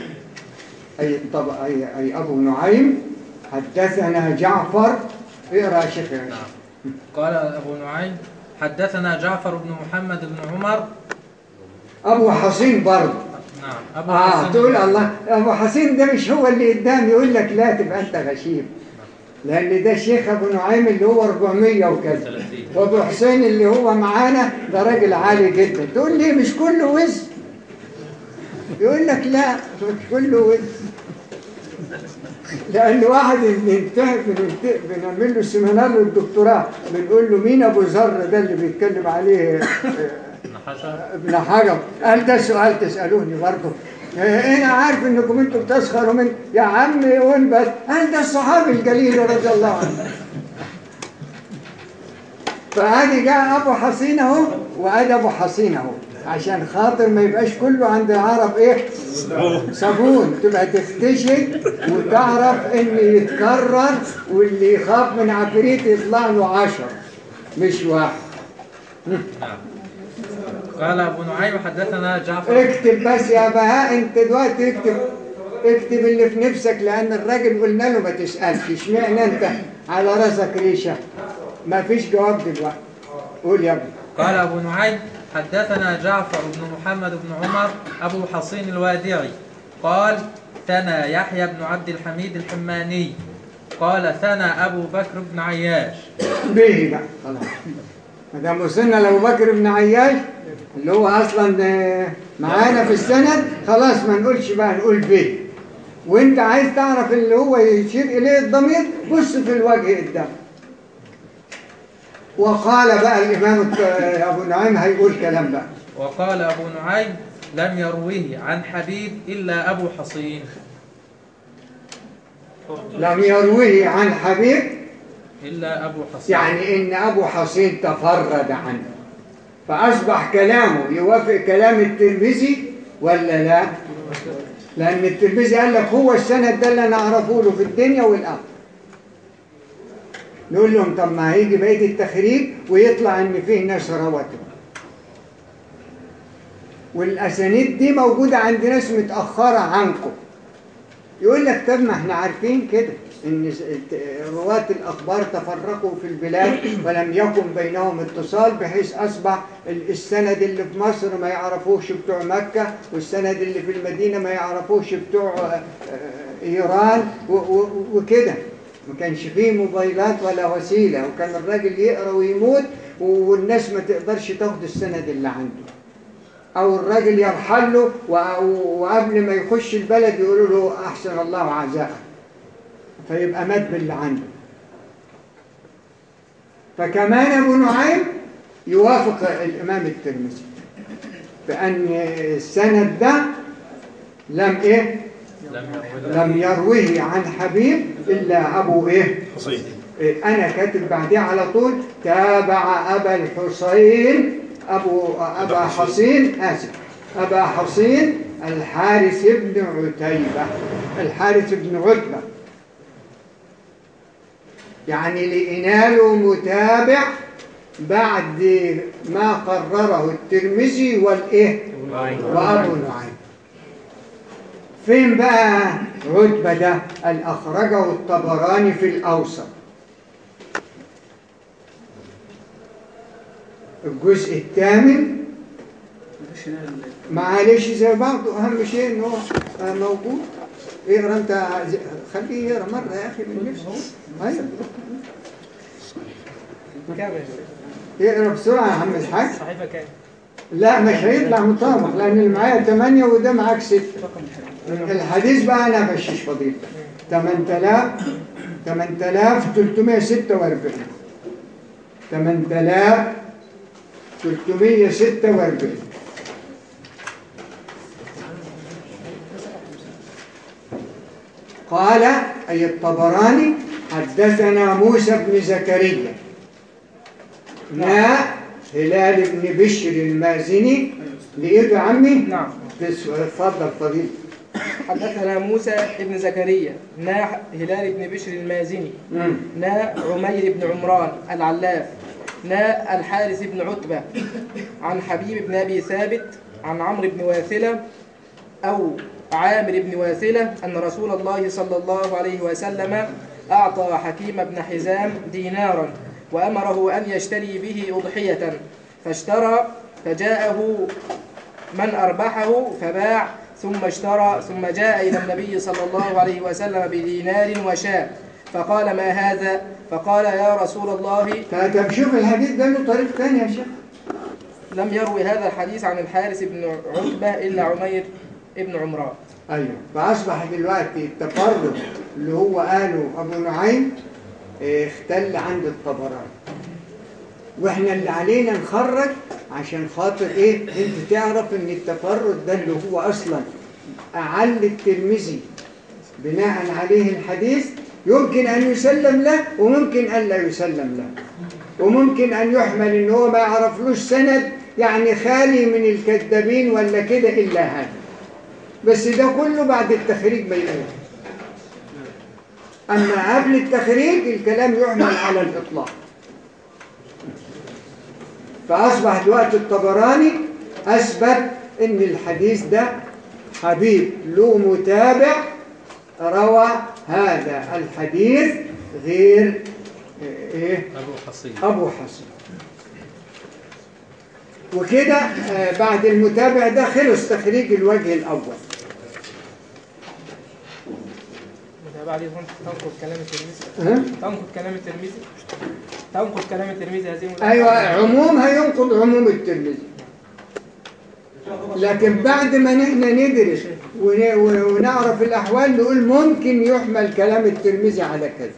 أي أبو نعيم حدثنا جعفر. اقرأ يا شيخ. قال أبو نعيم حدثنا جعفر بن محمد بن عمر أبو حصين برضه. نعم أبو حصين. تقول الله أبو حصين ده مش هو اللي قدام، يقول لك لا تبقى أنت غشيم، لأن ده شيخ أبو نعيم اللي هو 400 وكذا، وأبو حسين اللي هو معانا ده راجل عالي جدا. تقول لي مش كله وزن، يقول لك لا مش كله وزن، لأن واحد بنعمل له سيمينار للدكتوراه بنقول له مين أبو ذر ده اللي بيتكلم عليه ابن حجر؟ قال ده سؤال تسألوني برضه، أنا عارف إنكم أنتم بتسخروا من يا عم قول بس. قال ده الصحابي الجليل رضي الله عنه. فادي جاء أبو حصين أهو، وادي أبو حصين أهو، عشان خاطر ما يبقاش كله عند العرب ايه صابون، تبقى تكتشف وتعرف ان يتكرر، واللي يخاف من عفريت يطلع له 10 مش واحد. قال أبو نعيم حدثنا جعفر. اكتب بس يا بهاء، انت دلوقتي اكتب اللي في نفسك، لان الراجل قلنا له ما تسألش اشمعنى انت على راسك ريشة. ما فيش جواب دلوقتي، قول يا ابني. قال أبو نعيم حدثنا جعفر بن محمد بن عمر أبو حصين الوادعي قال ثنى يحيى بن عبد الحميد الحماني قال ثنى أبو بكر بن عياش به بقى خلاص، ما دام وصلنا لأبو بكر بن عياش اللي هو أصلا معانا في السند، خلاص ما نقولش بقى، نقول به. وانت عايز تعرف اللي هو يشير إليه الضمير، بص في الوجه قدام. وقال بقى الإمام أبو نعيم هيقول كلام بقى. وقال أبو نعيم لم يرويه عن حبيب إلا أبو حصين. لم يرويه عن حبيب إلا أبو حصين، يعني إن أبو حصين تفرد عنه، فأصبح كلامه يوافق كلام الترمذي ولا لا؟ لأن الترمذي قال لك هو السند ده اللي أنا أعرفه له في الدنيا والآخرة. نقول لهم طب ما هيجي بقية التخريج ويطلع إن فيه ناس روته. والأسانيد دي موجودة عند ناس متأخرة عنكم. يقول لك طب ما احنا عارفين كده ان رواة الأخبار تفرقوا في البلاد ولم يكن بينهم اتصال، بحيث أصبح السند اللي في مصر ما يعرفوش بتوع مكة، والسند اللي في المدينة ما يعرفوش بتوع إيران وكده. ما كانش فيه موبايلات ولا وسيلة، وكان الراجل يقرأ ويموت والناس ما تقدرش تاخد السند اللي عنده، أو الراجل يرحل له وقبل ما يخش البلد يقولوا له أحسن الله عزاءه، فيبقى مات باللي عنده. فكمان أبو نعيم يوافق الإمام الترمذي بأن السند ده لم يروه عن حبيب إلا أبو حصين. أنا كاتب بعديه على طول تابع أبا الحسين أبا حصين الحارث بن عتيبة، الحارث بن عتبة، يعني لإناله متابع بعد ما قرره الترمذي وأبو نعيم. فين بقى عتبة ده؟ الأخرجه الطبراني في الأوسط، الجزء الثامن. معلش زي بعضه، أهم شيء إنه موجود. اقرا أنت، خليه يقرا مرة يا أخي من نفسه. اقرا بسرعة يا عم الحاج. صحيفة كام؟ لا مش هيطلع مطابق، لأن اللي معايا 8 وده معاك 6. الحديث بقى أنا بشيش فضيلتك 8346 8346. قال أي الطبراني حدثنا موسى بن زكريا هلال بن بشر المازني. لقيته يا عمي؟ نعم. اتفضل فضيلة. حدثنا موسى بن زكريا هلال بن بشر المازني عمير بن عمران العلاف الحارث بن عتبة عن حبيب بن أبي ثابت عن عمرو بن واثلة أو عامر بن واثلة أن رسول الله صلى الله عليه وسلم أعطى حكيم بن حزام دينارا وأمره أن يشتري به أضحية، فاشترى فجاءه من أربحه فباع، ثم اشترى، ثم جاء إلى النبي صلى الله عليه وسلم بدينار وشاة، فقال ما هذا؟ فقال يا رسول الله. طب شوف الحديث ده له طريق ثاني يا شيخ. لم يروي هذا الحديث عن الحارث بن عتبة إلا عمير بن عمران. أيوه، فأصبح دلوقتي التفرد اللي هو قاله أبو نعيم اختل عند الطبراني، واحنا اللي علينا نخرج عشان خاطر انت تعرف ان التفرد ده اللي هو اصلا اعل الترمذي بناء عليه الحديث يمكن ان يسلم له وممكن ان لا يسلم له، وممكن ان يحمل ان هو ما يعرفلوش سند يعني خالي من الكذابين ولا كده الا هذا، بس ده كله بعد التخريج بيقول. اما قبل التخريج الكلام يحمل على الاطلاق. فأصبح دلوقتي الطبراني أثبت إن الحديث ده حبيب له متابع روى هذا الحديث غير أبو حصين. وكده بعد المتابع ده خلص تخريج الوجه الأول. بعد تنقض كلام الترمذي. تنقض كلام الترمذي هذه. أيوة، عموم هينقض عموم الترمذي، لكن بعد ما نحن ندرس ونعرف الأحوال نقول ممكن يحمل كلام الترمذي على كذا.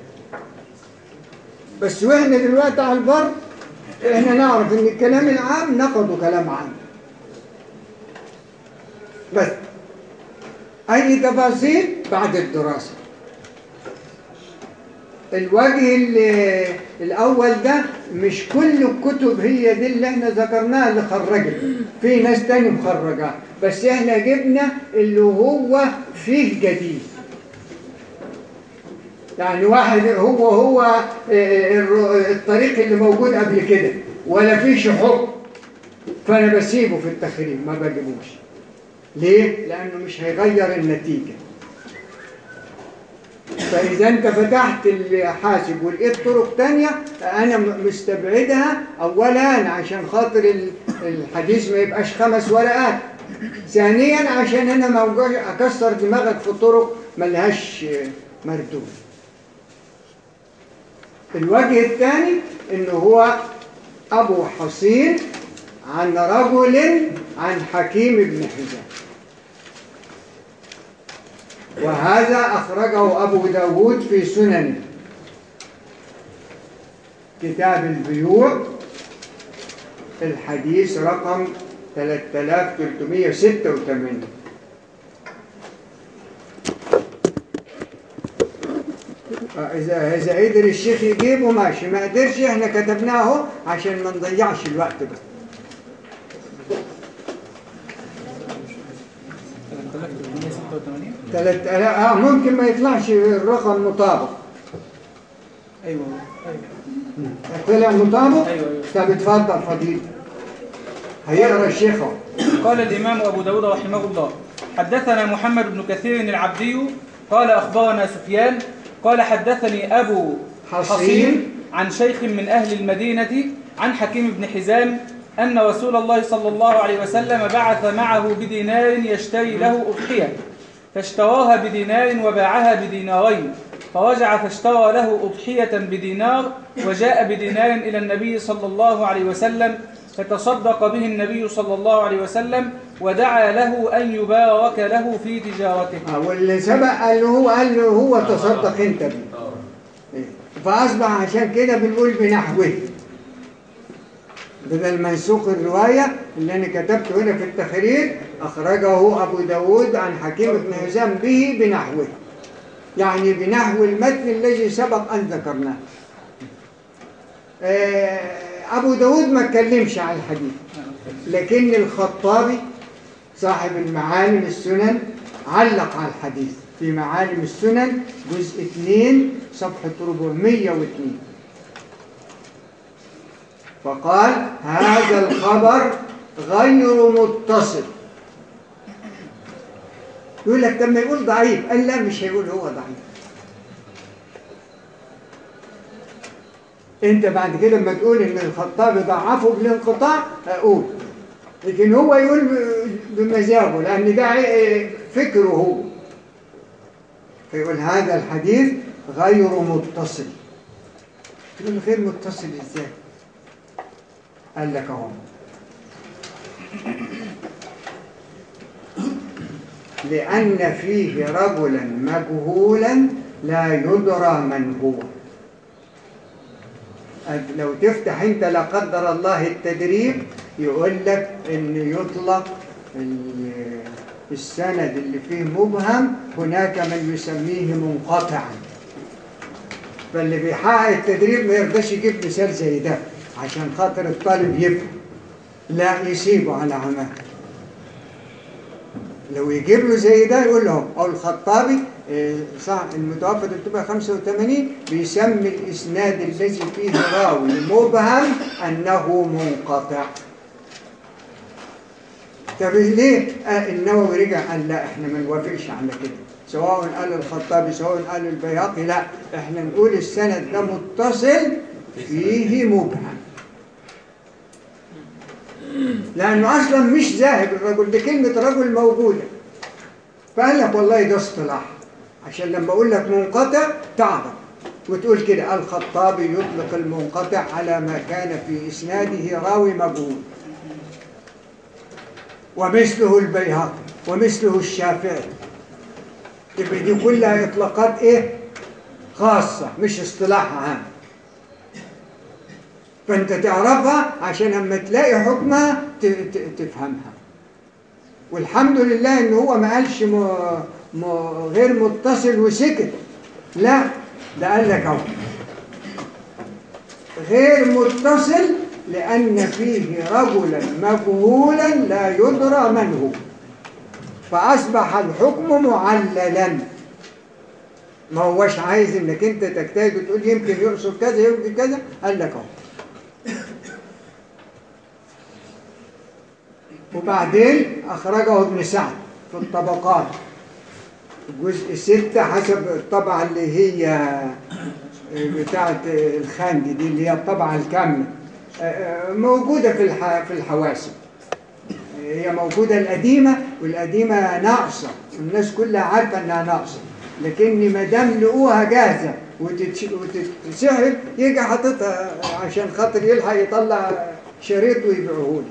بس وإحنا دلوقتي على البر إحنا نعرف إن الكلام العام نقضوا كلام عام. بس أي تفاصيل بعد الدراسة. الوجه الأول ده مش كل الكتب هي دي اللي احنا ذكرناها اللي خرجت، في ناس تاني مخرجها، بس احنا جبنا اللي هو فيه جديد. يعني واحد هو الطريق اللي موجود قبل كده ولا فيش حكم، فأنا بسيبه في التخريج ما بجيبوش. ليه؟ لأنه مش هيغير النتيجة. فإذا أنت فتحت الحاسب ولقيت طرق تانية أنا مستبعدها، أولا عشان خاطر الحديث ما يبقاش 5 ورقات، ثانيا عشان أنا ما أوجعش أكسر دماغك في طرق ملهاش مردود. الوجه الثاني إنه هو أبو حصين عن رجل عن حكيم بن حزام، وهذا أخرجه أبو داود في سننه كتاب البيوع الحديث رقم 3386. إذا قدر الشيخ يجيبه ماشي، ما قدرش احنا كتبناه عشان ما نضيعش الوقت بس. 3000 ممكن ما يطلعش الرقم مطابق. ايوه طلع مطابق؟ ايوه. طب اتفضل فضيل، هيقرا الشيخ. قال الإمام أبو داود رحمه الله: حدثنا محمد بن كثير العبدي قال أخبرنا سفيان قال حدثني أبو حصين عن شيخ من أهل المدينة عن حكيم بن حزام أن رسول الله صلى الله عليه وسلم بعث معه بدينار يشتري له أضحية، فاشتراها بدينار وباعها بدينارين، فرجع فاشترى له أضحية بدينار وجاء بدينار إلى النبي صلى الله عليه وسلم، فتصدق به النبي صلى الله عليه وسلم ودعا له أن يبارك له في تجارته. واللي سبق قال له هو تصدق انت بيه، فأصبح عشان كده بنقول بنحوه بدل منسوخ الرواية اللي أنا كتبته هنا في التخريج. أخرجه أبو داود عن حكيم بن حزام به بنحوه، يعني بنحو المتن الذي سبق أن ذكرناه. أبو داود ما اتكلمش عن الحديث، لكن الخطابي صاحب المعالم السنن علق على الحديث في معالم السنن جزء 2 صفحة 402، فقال هذا الخبر غير متصل. يقول لك لما يقول ضعيف، قال لا مش هيقول هو ضعيف. انت بعد كده لما تقول ان الخطابي ضعفه بالانقطاع اقول، لكن هو يقول بمزاجه لان ده فكره هو، فيقول هذا الحديث غير متصل. تقول غير متصل ازاي؟ قال لك اهو، لأن فيه رجلا مجهولا لا يدرى من هو. لو تفتح انت لا قدر الله التدريب يقول لك ان يطلق السند اللي فيه مبهم هناك من يسميه منقطعا، فاللي بيحقق التدريب ما يرضاش يجيب مثال زي ده عشان خاطر الطالب يفهم، لا يسيبه على عماه. لو يجيب له زي ده يقول له أو الخطابي صح المتوفى 385 بيسمي الإسناد الذي فيه راوي مبهم أنه منقطع. طب ليه؟ النووي رجع قال لا احنا ما نوافقش على كده، سواء قال الخطابي سواء قال البيهقي، لا احنا نقول السند ده متصل فيه مبهم، لأنه أصلا مش ذاهب الرجل، دي كلمة رجل موجودة، فقال لك والله ده اصطلاح عشان لما أقول لك منقطع تعرف وتقول كده الخطابي يطلق المنقطع على ما كان في إسناده راوي مجهول، ومثله البيهقي ومثله الشافعي. تبقى دي كلها إطلاقات إيه؟ خاصة مش اصطلاح عام، فأنت تعرفها عشان لما تلاقي حكمها تفهمها. والحمد لله إن هو ما قالش غير متصل وسكت، لا ده قال لك اهو غير متصل لأن فيه رجلا مجهولا لا يدرى من هو، فأصبح الحكم معللا. ما هوش عايز انك انت تجتهد وتقول يمكن يقصد كذا يمكن كذا، قال لك اهو. وبعدين أخرجه ابن سعد في الطبقات الجزء 6 حسب الطبعة اللي هي بتاعة الخانجي دي اللي هي الطبعة الكاملة، موجودة في الحواسب. هي موجودة القديمة، والقديمة ناقصة، الناس كلها عارفة انها ناقصة، لكن ما دام لقوها جاهزة وتتسحب يجي حاططها عشان خاطر يلحق يطلع شريط ويبيعه له.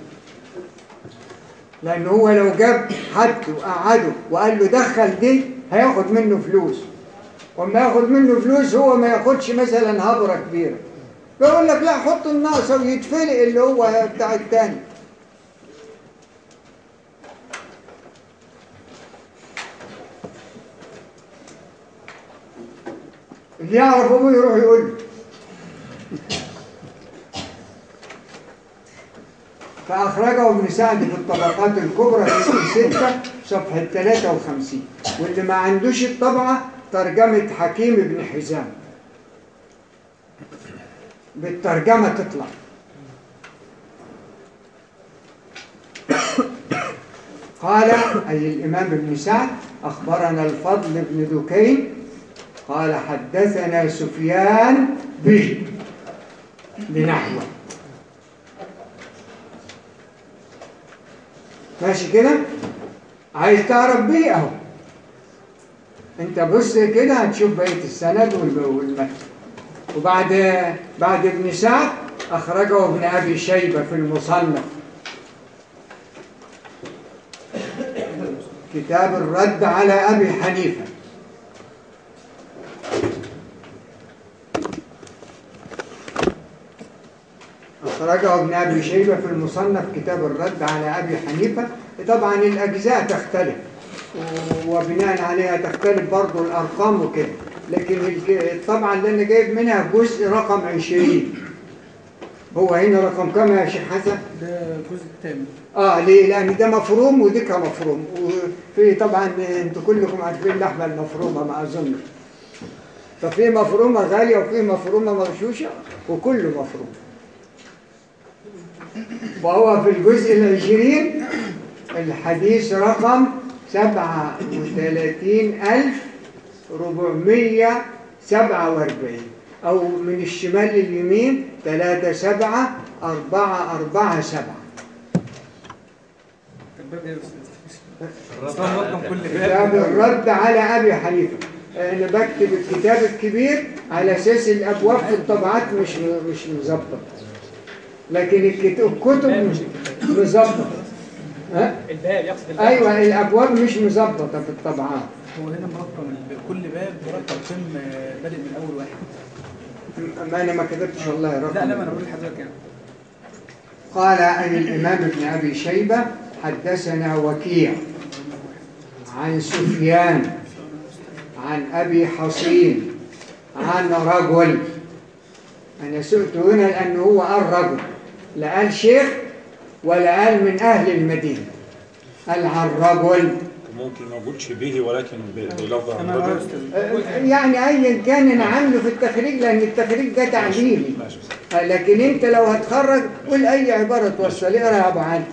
لأن هو لو جاب حد وقعده وقال له دخل دي هياخد منه فلوس، وما ياخد منه فلوس هو ما ياخدش مثلا هبرة كبيرة، بيقول لك لا حط الناقصة ويتفلق اللي هو بتاع التاني. اللي يعرف ابوه يروح يقول له. فأخرجه ابن سعد في الطبقات الكبرى في 6 صفحة 53. واللي ما عندوش الطبعة ترجمة حكيم بن حزام بالترجمة تطلع. قال أي الإمام ابن سعد أخبرنا الفضل بن دكين قال حدثنا سفيان به بنحوه. ماشي كده؟ عايز تعرف بيه اهو، انت بص كده هتشوف بقية السند والمتن. بعد ابن سعد أخرجه ابن أبي شيبة في المصنف كتاب الرد على أبي حنيفة. أخرجه ابن أبي شيبة في المصنف كتاب الرد على أبي حنيفة. طبعا الأجزاء تختلف وبناء عليها تختلف برضو الأرقام وكده، لكن طبعا اللي أنا جايب منها جزء رقم 20. هو هنا رقم كم يا شيخ حسن؟ ده الجزء الثامن. ليه؟ لأن ده مفروم وديك مفروم، وفي طبعا انتوا كلكم عارفين اللحمة المفرومة ما أظن، ففي مفرومة غالية وفي مفرومة مغشوشة وكله مفروم. وهو في الجزء 20 الحديث رقم 37447 أو من الشمال لليمين 37447. كتاب الرد على أبي حنيفة. أنا بكتب الكتاب الكبير على أساس الأبواب في الطبعات مش مظبط، لكن الكتب مظبطة. الباب يقصد الباب. أيوة الأبواب مش مظبطة في الطبعات. هو هنا مرقم كل باب ترقيم بادئ من أول واحد. ما أنا ما كتبتش والله رقم. لا ما أنا بقول لحضرتك يعني. قال أي الإمام ابن أبي شيبة حدثنا وكيع عن سفيان عن أبي حصين عن رجل. أنا سئت هنا لأنه هو قال رجل، لا قال شيخ ولا قال من أهل المدينة، قال عن رجل. ممكن ما اقولش به ولكن بلفظ عن رجل. يعني أيا كان أنا عامله في التخريج لأن التخريج ده تعليمي، لكن أنت لو هتخرج قول أي عبارة توصل اقرا يا أبو علي.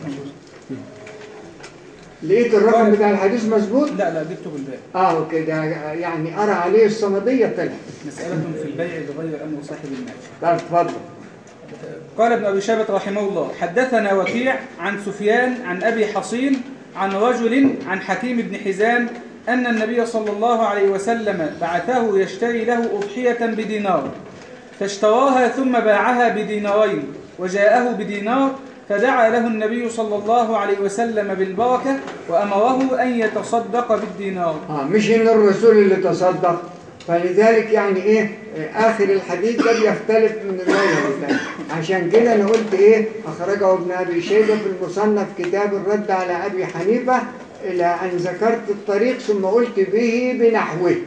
لقيت الرقم بتاع الحديث مظبوط؟ لا جبته بالباب. كده يعني أرى عليه الصمدية طلع. مسألة في البيع لغير أمر صاحب المال. طيب اتفضل. قال ابن أبي شيبة رحمه الله حدثنا وكيع عن سفيان عن أبي حصين عن رجل عن حكيم بن حزام أن النبي صلى الله عليه وسلم بعثه يشتري له أضحية بدينار، فاشتراها ثم باعها بدينارين وجاءه بدينار، فدعا له النبي صلى الله عليه وسلم بالبركة وأمره أن يتصدق بالدينار. مش إن الرسول اللي تصدق، فلذلك يعني إيه آخر الحديث ده بيختلف من الرواية الثانية. عشان كده أنا قلت إيه أخرجه ابن أبي شيبة في المصنف كتاب الرد على أبي حنيفة إلى أن ذكرت الطريق ثم قلت به بنحوه،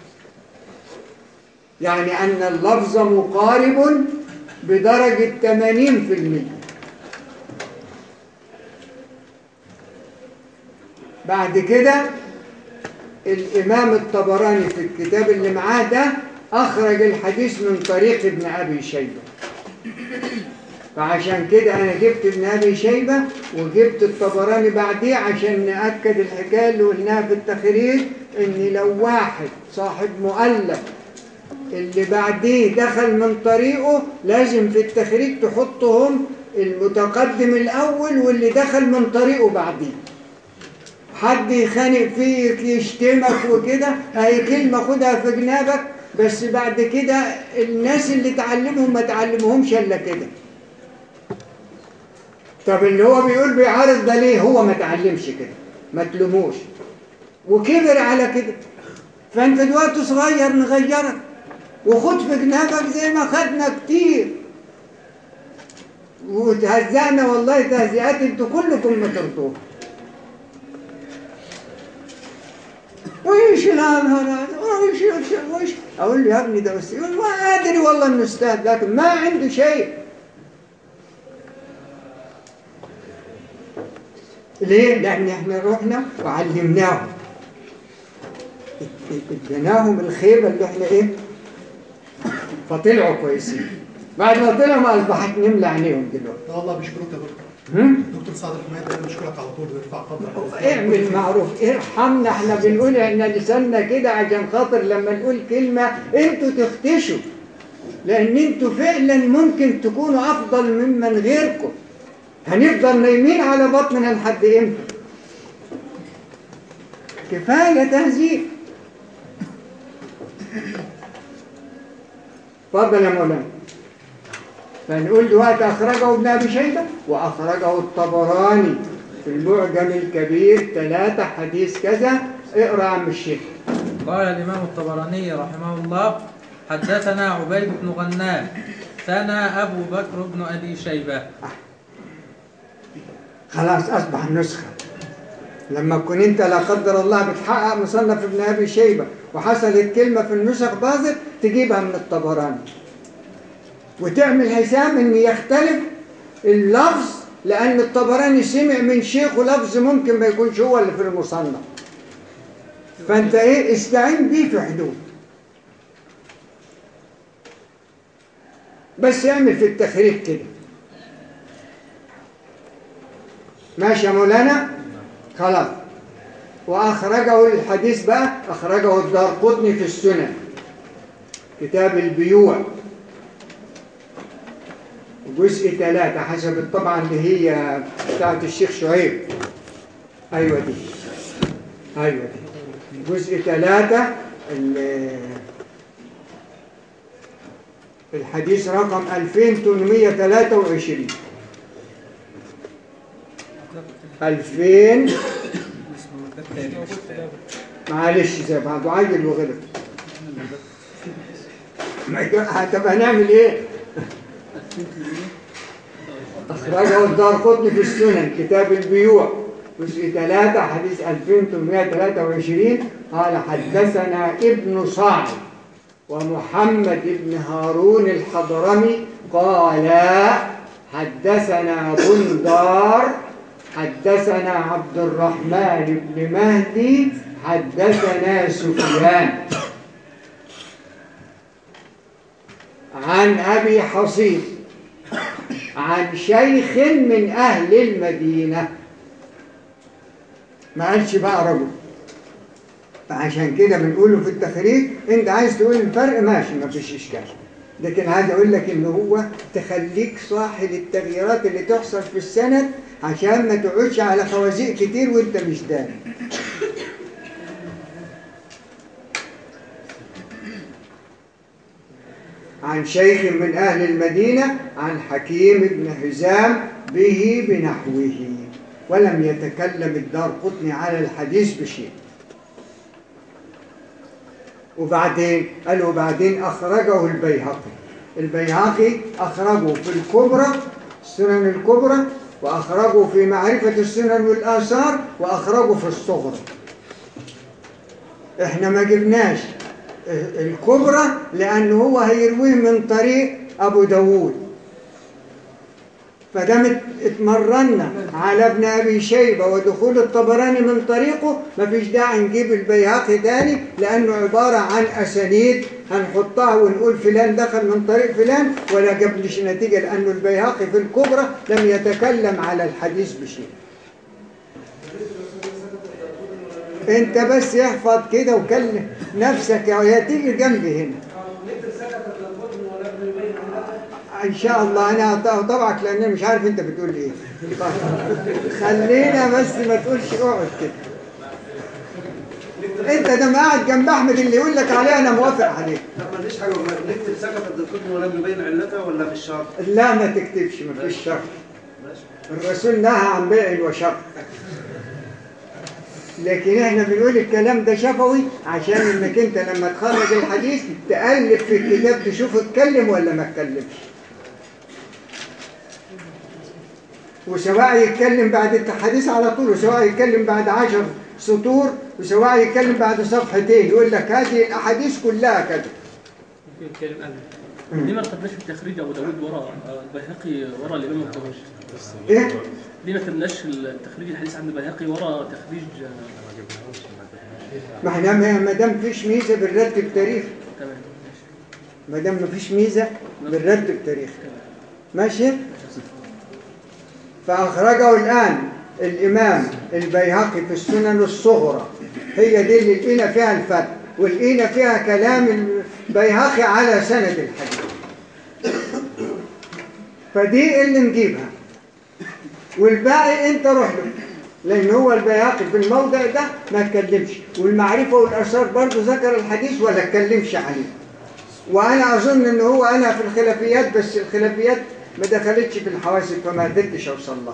يعني أن اللفظ مقارب بدرجة 80%. بعد كده الإمام الطبراني في الكتاب اللي معاه ده أخرج الحديث من طريق ابن أبي شيبة، فعشان كده أنا جبت ابن أبي شيبة وجبت الطبراني بعديه عشان نأكد الحكاية اللي قلناها في التخريج، إن لو واحد صاحب مؤلف اللي بعديه دخل من طريقه لازم في التخريج تحطهم المتقدم الأول واللي دخل من طريقه بعديه. حد يخانق فيك يشتمك وكده، هي كلمة خدها في جنابك، بس بعد كده الناس اللي تعلمهم ما تعلمهمش إلا كده. طب اللي هو بيقول بيعارض ده ليه؟ هو ما تعلمش كده، ما تلوموش وكبر على كده. فانت دلوقتي صغير نغيرك وخد في جنابك زي ما خدنا كتير وتهزأنا والله تهزئات انتوا كلكم ما ترضوها. ويش ويش اقول له يا ابني ده استاذ، يقول ما ادري والله انه استاذ لكن ما عنده شيء. ليه؟ لان احنا رحنا وعلمناهم، اديناهم الخيبه اللي احنا ايه، فطلعوا كويسين. بعد ما طلعوا ما اصبحت نملى عينيهم دلوقتي. والله بشكرك يا دكتور. دكتور سعد الحميد انا بشكرك على طول ويرفع قدرك. اعمل معروف، ارحمنا، احنا بنقول احنا لساننا كده عشان خاطر لما نقول كلمه انتوا تختشوا، لان انتوا فعلا ممكن تكونوا افضل ممن غيركم. هنفضل نايمين على بطننا لحد امتى؟ كفايه تهذيب. اتفضل يا مولانا. فنقول دلوقتي أخرجه ابن أبي شيبة وأخرجه الطبراني في المعجم الكبير 3 حديث كذا. اقرأ يا عم الشيخ. قال الإمام الطبراني رحمه الله: حدثنا عبيد بن غنام ثنا أبو بكر بن أبي شيبة. خلاص أصبح نسخة. لما تكون أنت لا قدر الله بتحقق مصنف ابن أبي شيبة وحصلت كلمة في النسخ باظت تجيبها من الطبراني وتعمل حساب ان يختلف اللفظ، لان الطبراني سمع من شيخه لفظ ممكن ما يكونش هو اللي في المصنف. فانت ايه، استعين بيه في حدود، بس اعمل في التخريج كده. ماشي يا مولانا؟ خلاص. واخرجه الحديث بقى، اخرجه الدارقطني في السنن كتاب البيوع جزء 3 حسب الطبعة اللي هي بتاعت الشيخ شعيب. أيوة دي، أيوة دي جزء 3 الحديث رقم 2823 2000. معلش زي بعض عاجل وغلط. طب هنعمل ايه؟ أخرجه الدارقطني في السنن كتاب البيوع جزء 3 حديث 2823. قال حدثنا ابن صاعد ومحمد بن هارون الحضرمي قال حدثنا بندار حدثنا عبد الرحمن بن مهدي حدثنا سفيان عن أبي حصين عن شيخ من أهل المدينة. ما قالش بقى رجل، فعشان كده بنقوله في التخريج. انت عايز تقول الفرق ماشي، ما فيش إشكال، لكن عايز أقول لك إن هو تخليك صاحي للتغييرات اللي تحصل في السند عشان ما تقعدش على خوازيق كتير وانت مش داري. عن شيخ من أهل المدينة عن حكيم بن حزام به بنحوه، ولم يتكلم الدارقطني على الحديث بشيء. وبعدين قالوا بعدين أخرجه البيهقي أخرجه في الكبرى السنن الكبرى، وأخرجه في معرفة السنن والآثار، وأخرجه في الصغرى. احنا ما جبناش الكبرى لأنه هو هيرويه من طريق أبو داود، فدام اتمرنا على ابن أبي شيبة ودخول الطبراني من طريقه مفيش داعي نجيب البيهقي تاني، لأنه عبارة عن أسانيد هنحطها ونقول فلان دخل من طريق فلان، ولا جابلش نتيجة، لأنه البيهقي في الكبرى لم يتكلم على الحديث بشيء. انت بس احفظ كده وكلم نفسك يا تيجي جنبي هنا ان شاء الله. انا هطبعك لان مش عارف انت بتقول ايه. خلينا بس ما تقولش اقعد كده. انت ده قاعد جنب احمد اللي يقول لك عليه انا موافق عليه. لا ما عنديش حاجه، نكتب سكتت القطن ولم يبين علتها ولا في الشرط؟ لا ما تكتبش، ما فيش شرط. الرسول نهى عن بيع وشرط، لكن احنا بنقول الكلام ده شفوي عشان انك انت لما تخرج الحديث تقلب في الكتاب تشوف اتكلم ولا ما اتكلمش، وسواء يتكلم بعد الحديث على طول، وسواء يتكلم بعد 10 سطور، وسواء يتكلم بعد صفحتين يقول لك هذه الاحاديث كلها كده. ممكن يتكلم قبل. ليه ما رتبناش في التخريج ابو داوود ورا البيهقي ورا الامام الطبراني؟ ايه؟ ليه ما كتبناش التخريج الحديث عن البيهقي ورا تخريج؟ ما احنا ما دام فيش ميزه بنرتب تاريخ. تمام. ما دام ما فيش ميزه بنرتب تاريخ. ماشي؟ فاخرجه الان الامام البيهقي في السنن الصغرى، هي دي اللي لقينا فيها الفتح ولقينا فيها كلام البيهقي على سند الحديث، فدي اللي نجيبها، والباقي انت روح له، لان هو البيهقي في الموضع ده ما اتكلمش، والمعرفه والاثار برضه ذكر الحديث ولا اتكلمش عليه. وانا اظن ان هو انا في الخلافيات، بس الخلافيات ما دخلتش في الحواسب فما قدرتش اوصل لها.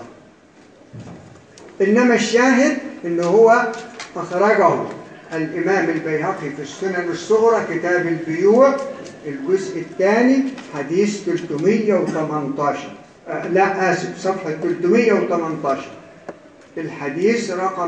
انما الشاهد ان هو اخرجه الامام البيهقي في السنن الصغرى كتاب البيوع الجزء الثاني حديث 318، لا آسف، صفحة 318، الحديث رقم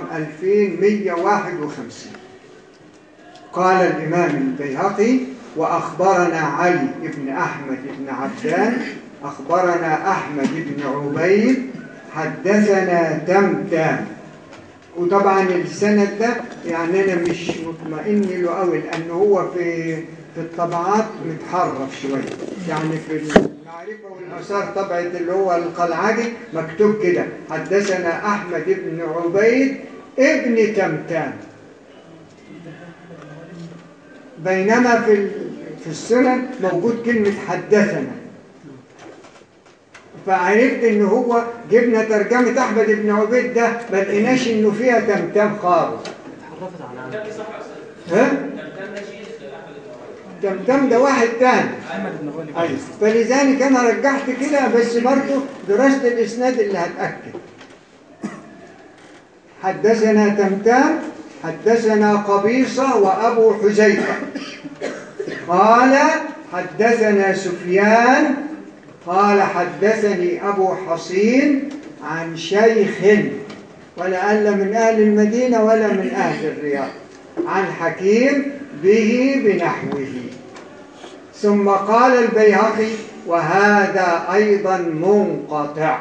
2151. قال الإمام البيهقي: وأخبرنا علي بن أحمد بن عبدان أخبرنا أحمد بن عبيد حدثنا تمتام. وطبعا السند ده يعني أنا مش مطمئن له قوي، لأنه هو في الطبعات متحرف شوية، يعني في المعرفة والآثار طبعة اللي هو القلعجي مكتوب كده: حدثنا أحمد بن عبيد ابن تمتام، بينما في السنن موجود كلمة حدثنا. فعرفت ان هو جبنا ترجمة احمد بن عبيد ده ما لقيناش انه فيها تمتام خالص. اتحرفت عنها. ها؟ تمتام ده واحد تاني. أيوة. فلذلك انا رجحت كده، بس برضه دراسة الاسناد اللي هتأكد. حدثنا تمتام حدثنا قبيصة وابو حذيفة قال حدثنا سفيان قال حدثني أبو حصين عن شيخ ولا قال من أهل المدينة ولا من أهل الرياض عن حكيم به بنحوه. ثم قال البيهقي: وهذا أيضا منقطع.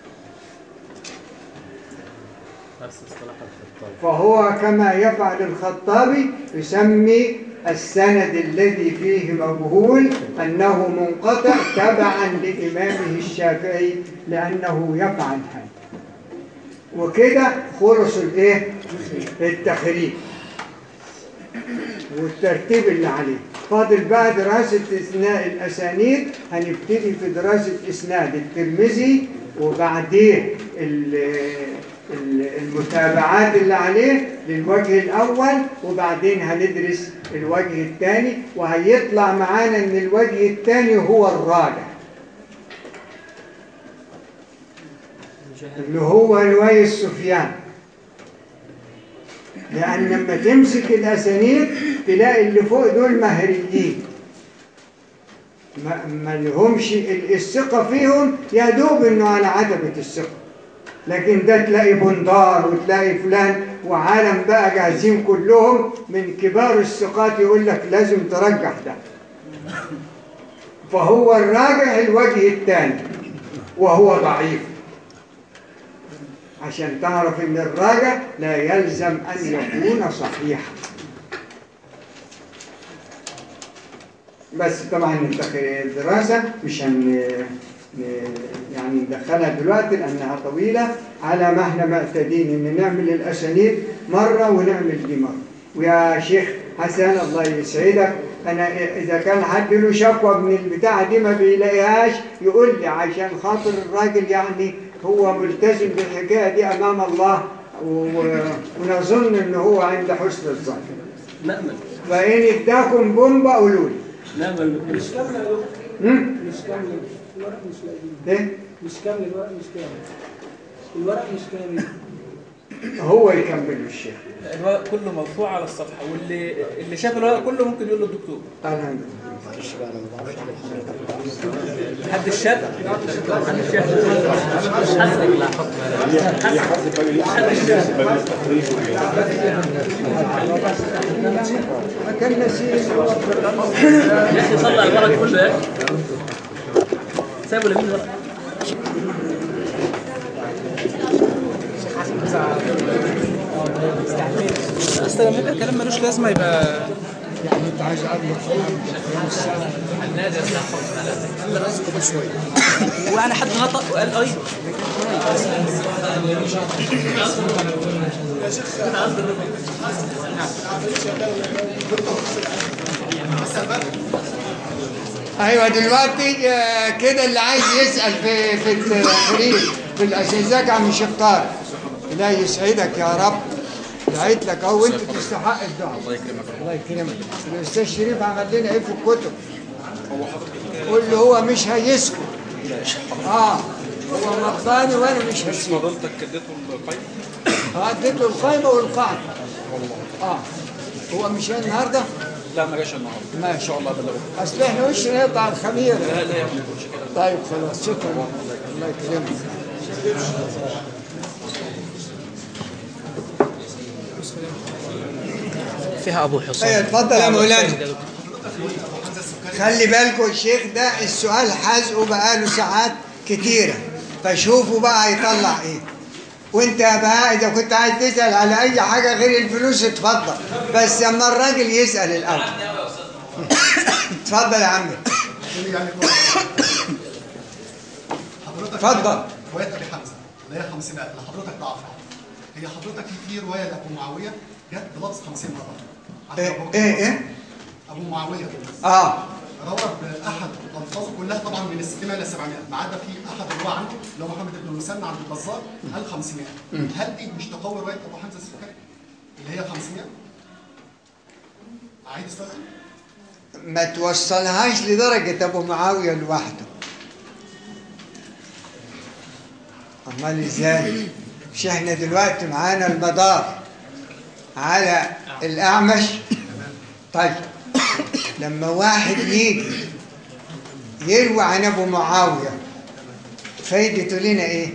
فهو كما يفعل الخطابي يسمي السند الذي فيه مجهول أنه منقطع تبعا لإمامه الشافعي، لأنه يفعل هذا. وكده خلص التخريج والترتيب اللي عليه. فاضل بقى دراسة الأسانيد. هنبتدي في دراسة إسناد الترمذي، وبعدين المتابعات اللي عليه للوجه الأول، وبعدين هندرس الوجه الثاني، وهيطلع معانا ان الوجه الثاني هو الراجح، اللي هو رواية سفيان. لأن لما تمسك الأسانيد تلاقي اللي فوق دول مهريين، ما لهمش الثقة فيهم، يا دوب انه على عتبة الثقة، لكن ده تلاقي بندار وتلاقي فلان وعالم بقى جاهزين كلهم من كبار الثقات يقول لك لازم ترجح ده. فهو الراجح الوجه الثاني وهو ضعيف، عشان تعرف ان الراجع لا يلزم ان يكون صحيحا. بس طبعا الدراسة مش يعني ندخلها دلوقتي لأنها طويلة، على ما احنا معتادين ان نعمل الأسانيد مرة ونعمل دي مرة. ويا شيخ حسن الله يسعدك، أنا إذا كان حد له شكوى من البتاعة دي ما بيلاقيهاش يقول لي، عشان خاطر الراجل يعني هو ملتزم بالحكاية دي أمام الله، ونظن إن هو عند حسن الظن. نأمل. فإن اداكم بومبا قولوا لي. نأمل. مش كاملة يا دكتور. مش كاملة. الورق مش لاقيين. إيه؟ مش كامل، الورق مش كامل. الورق مش كامل. هو يكمل الشيخ. الورق كله مرفوع على الصفحة، واللي شاف الورق كله ممكن يقول للدكتور. الحمد لله. حد الشاف؟ حد الشاف؟ حسك لا حكم ما كان نسيب يا اخي طلع الورق كله يا اخي، سابوا لمين الورق؟ اصل لما يبقى الكلام ملوش لازمه يبقى يعني انت عايز اقابل النادي يصنع حكم انا عايز قبل شويه وانا حد نطق وقال اي ايوه دلوقتي كده اللي عايز يسال في التحرير في الاساتذه عم الشيخ طارق، لا يسعدك يا رب، دعيت لك اهو وانت تستحق الدعاء. الله يكرمك. الله يكرمك. الاستاذ شريف عمل لنا ايه في الكتب؟ قول له هو مش هيسكت. هو مقضاني وانا مش هسكت. فضلتك اديته القايمه؟ اديته القايمه والقاعده. هو مش النهارده؟ لا ما جاش النهارده. ما ان شاء الله بلغه. اصل احنا وشنا يقطع الخميره. لا لا يا ابني ما تقولش كده. طيب خلاص شكرا. الله يكرمك. فيها ابو حصان. اتفضل يا مولانا. خلي بالكم الشيخ ده السؤال حازقه بقاله ساعات كتيره، فشوفوا بقى هيطلع ايه. وانت بقى اذا كنت عايز تسال على اي حاجه غير الفلوس اتفضل، بس اما الراجل يسال الاول. اتفضل يا عمي. اتفضل. روايه ابي حمزه اللي هي 50 اللي حضرتك ضعفها، هي حضرتك في روايه لابو معاويه جت بلفظ 50 مره. ايه ابو معاويه روى باحد الفاظه كلها طبعا من 600 الى 700، ما عدا في احد الرواه عنه اللي هو محمد بن المثنى عند البزار قال 500. هل دي مش تقوي روايه ابو حمزه السكري اللي هي 500؟ اعيد السؤال؟ ما توصلهاش لدرجه ابو معاويه لوحده. امال ازاي؟ مش احنا دلوقتي معانا المدار على الاعمش؟ طيب لما واحد يجي يروي عن ابو معاويه فايدته لنا ايه؟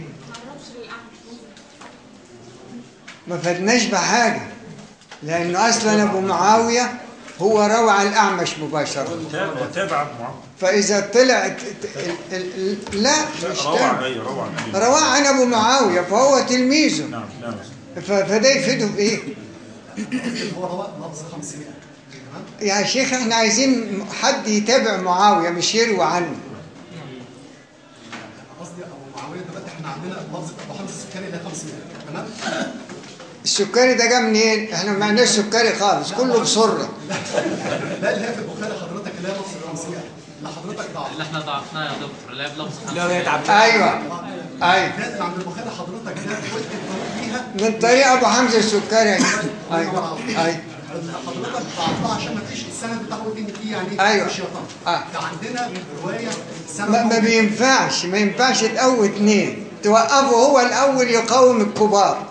ما فدناش بحاجه، لانه اصلا ابو معاويه هو روى عن الاعمش مباشره. تابع معاويه. فاذا طلع لا مش روى عن ابو معاويه فهو تلميذه. نعم نعم. فده يفيده بايه؟ هو روى لفظ 500. يا شيخ احنا عايزين حد يتابع معاويه مش يروي عنه. قصدي ابو معاويه دلوقتي احنا عندنا لفظ ابو حمزه السكري اللي هي 500 تمام؟ السكري ده جه منين؟ احنا ما عندناش سكري خالص، كله بسره. لا اللي هي في البخاري حضرتك اللي هي لفظ 500 اللي حضرتك ضعف. اللي احنا ضعفناه يا دكتور اللي هي بلفظ 500. لا هي تعبت. ايوه كانت عند البخاري حضرتك ده فيها من طريق ابو حمزه السكري. ايوه حضرتك ضعفها عشان ما فيش السند بتاعه ان فيه يعني ايوه الشيطان. عندنا روايه ما بينفعش تقوي اتنين، توقفه هو الاول يقاوم الكبار،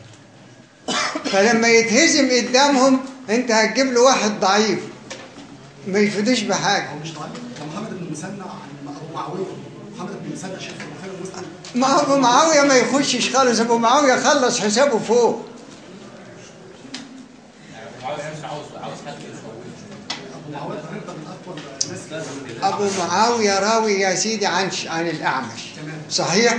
فلما يتهزم قدامهم انت هتجيب له واحد ضعيف ما يفيدوش بحاجه. هو مش ضعيف، ده محمد بن المثنى عن ابو معاويه. محمد بن المثنى شيخ البخاري ومسلم. ما ابو معاويه ما يخشش خالص، ابو معاويه خلص حسابه فوق. ابو معاويه راوي يا سيدي عن الاعمش، صحيح؟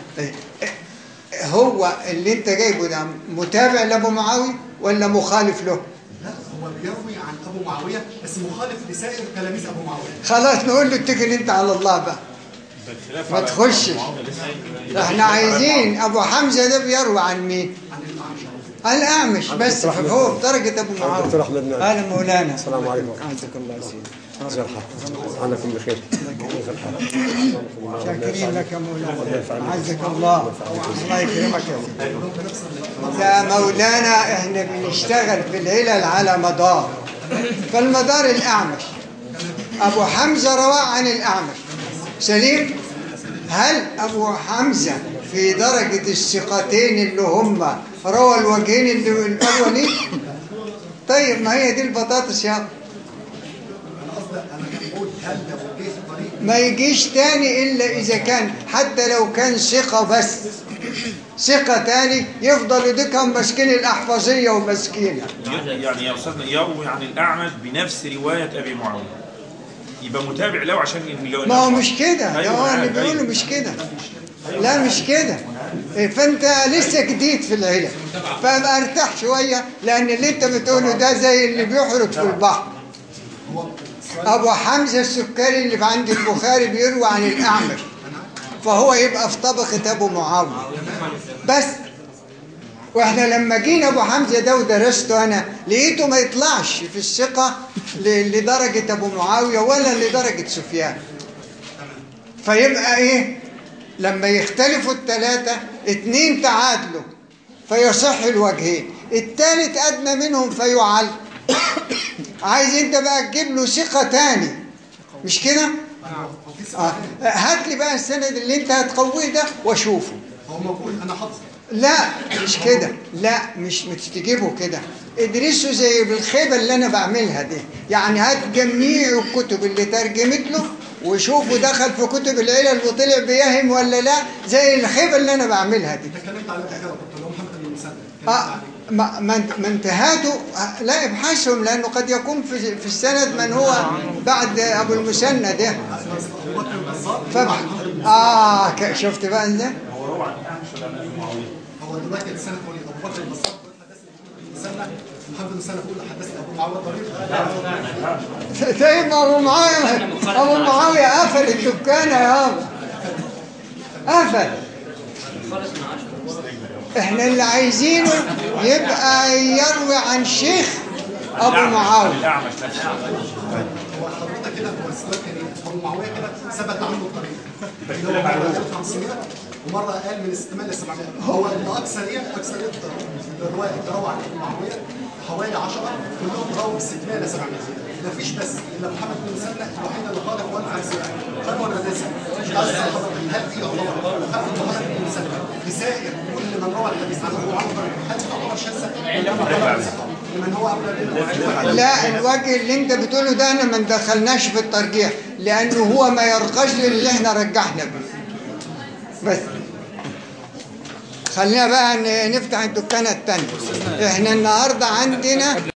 هو اللي انت جايبه ده متابع لابو معاويه ولا مخالف له؟ لا هو بيروي عن ابو معاويه بس مخالف لسائر تلاميذ ابو معاويه. خلاص نقول له اتكل انت على الله بقى، ما تخشش. احنا عايزين ابو حمزه ده بيروي عن مين؟ عن الأعمش بس، فهو بدرجة أبو معاوية. دكتور أحمد نعم. أهلا مولانا. السلام عليكم. عزك الله يا سيدي. ازي الحال؟ عنكم بخير. شاكرين لك يا مولانا. عزك الله. الله يكرمك يا سيدي. يا مولانا احنا بنشتغل في العلل على مدار، فالمدار الأعمش. أبو حمزة روى عن الأعمش. سليم؟ هل أبو حمزة في درجة الثقتين اللي هم روى الوجهين اللي الأولين؟ طيب ما هي دي البطاطس يا أخي. ما يجيش تاني إلا إذا كان، حتى لو كان ثقة بس، ثقة تاني يفضل يديكهم ماسكين الأحفظية وماسكينها. يعني يا أستاذنا يروي عن الأعمش بنفس رواية أبي معاوية، يبقى متابع له عشان ما هو مش كده. أيوة اللي بيقولوا مش كده. لا مش كده. فانت لسه جديد في العلم، فابقى ارتاح شويه، لان اللي انت بتقوله ده زي اللي بيحرق في البحر. ابو حمزه السكري اللي في عند البخاري بيروي عن الاعمش، فهو يبقى في طبقه ابو معاويه بس. واحنا لما جينا ابو حمزه ده ودرسته انا لقيته ما يطلعش في الثقه لدرجه ابو معاويه ولا لدرجه سفيان. فيبقى ايه لما يختلفوا الثلاثة، 2 تعادلوا فيصح الوجهين، الثالث أدنى منهم فيعل. عايز انت بقى تجيب له ثقة تاني، مش كده؟ هات لي بقى السند اللي انت هتقويه ده واشوفه. هو موجود انا حافظه. لا مش كده، لا مش تجيبه كده، ادرسه زي بالخيبة اللي انا بعملها دي. يعني هات جميع الكتب اللي ترجمت له وشوفوا دخل في كتب العلل وطلع بيهم ولا لا، زي الخيبة اللي انا بعملها دي. اتكلمت على كده قلت له محمد بن مسدد. ما انتهاته لا ابحثهم، لانه قد يكون في السند من هو بعد ابو المثنى ده. شفت بقى ازاي؟ هو دلوقتي السنه تقول ابو بكر البصار حدثنا محمد بن مسدد يقول حدثنا ابو معاويه طريق. طيب ابو معاويه قفل الدكانه يابا، قفل. احنا اللي عايزينه يبقى يروي عن شيخ ابو معاويه. هو حضرتك كده هو السؤال كان ابو معاويه كده ثبت عنه الطريق اللي هو مره قال 500 ومره قال من 600 ل 700. هو الاكثريه الروايه اللي روى عن ابو معاويه حوالي 10 كلهم رووا ب 600 ل 700. مفيش بس الا محمد بن مسلم الوحيد اللي خالف ولا 50. فانا ولا ده هل في يعتبر محمد بن مسلم لسائر كل من روى الحديث عن ابو معاويه هل تعتبر شاذة لمن هو اولى؟ لا الوجه اللي انت بتقوله ده انا ما ندخلناش في الترجيح، لانه هو ما يرقاش للي احنا رجحنا به. بس خلينا بقى نفتح الدكانه الثانيه. احنا النهارده عندنا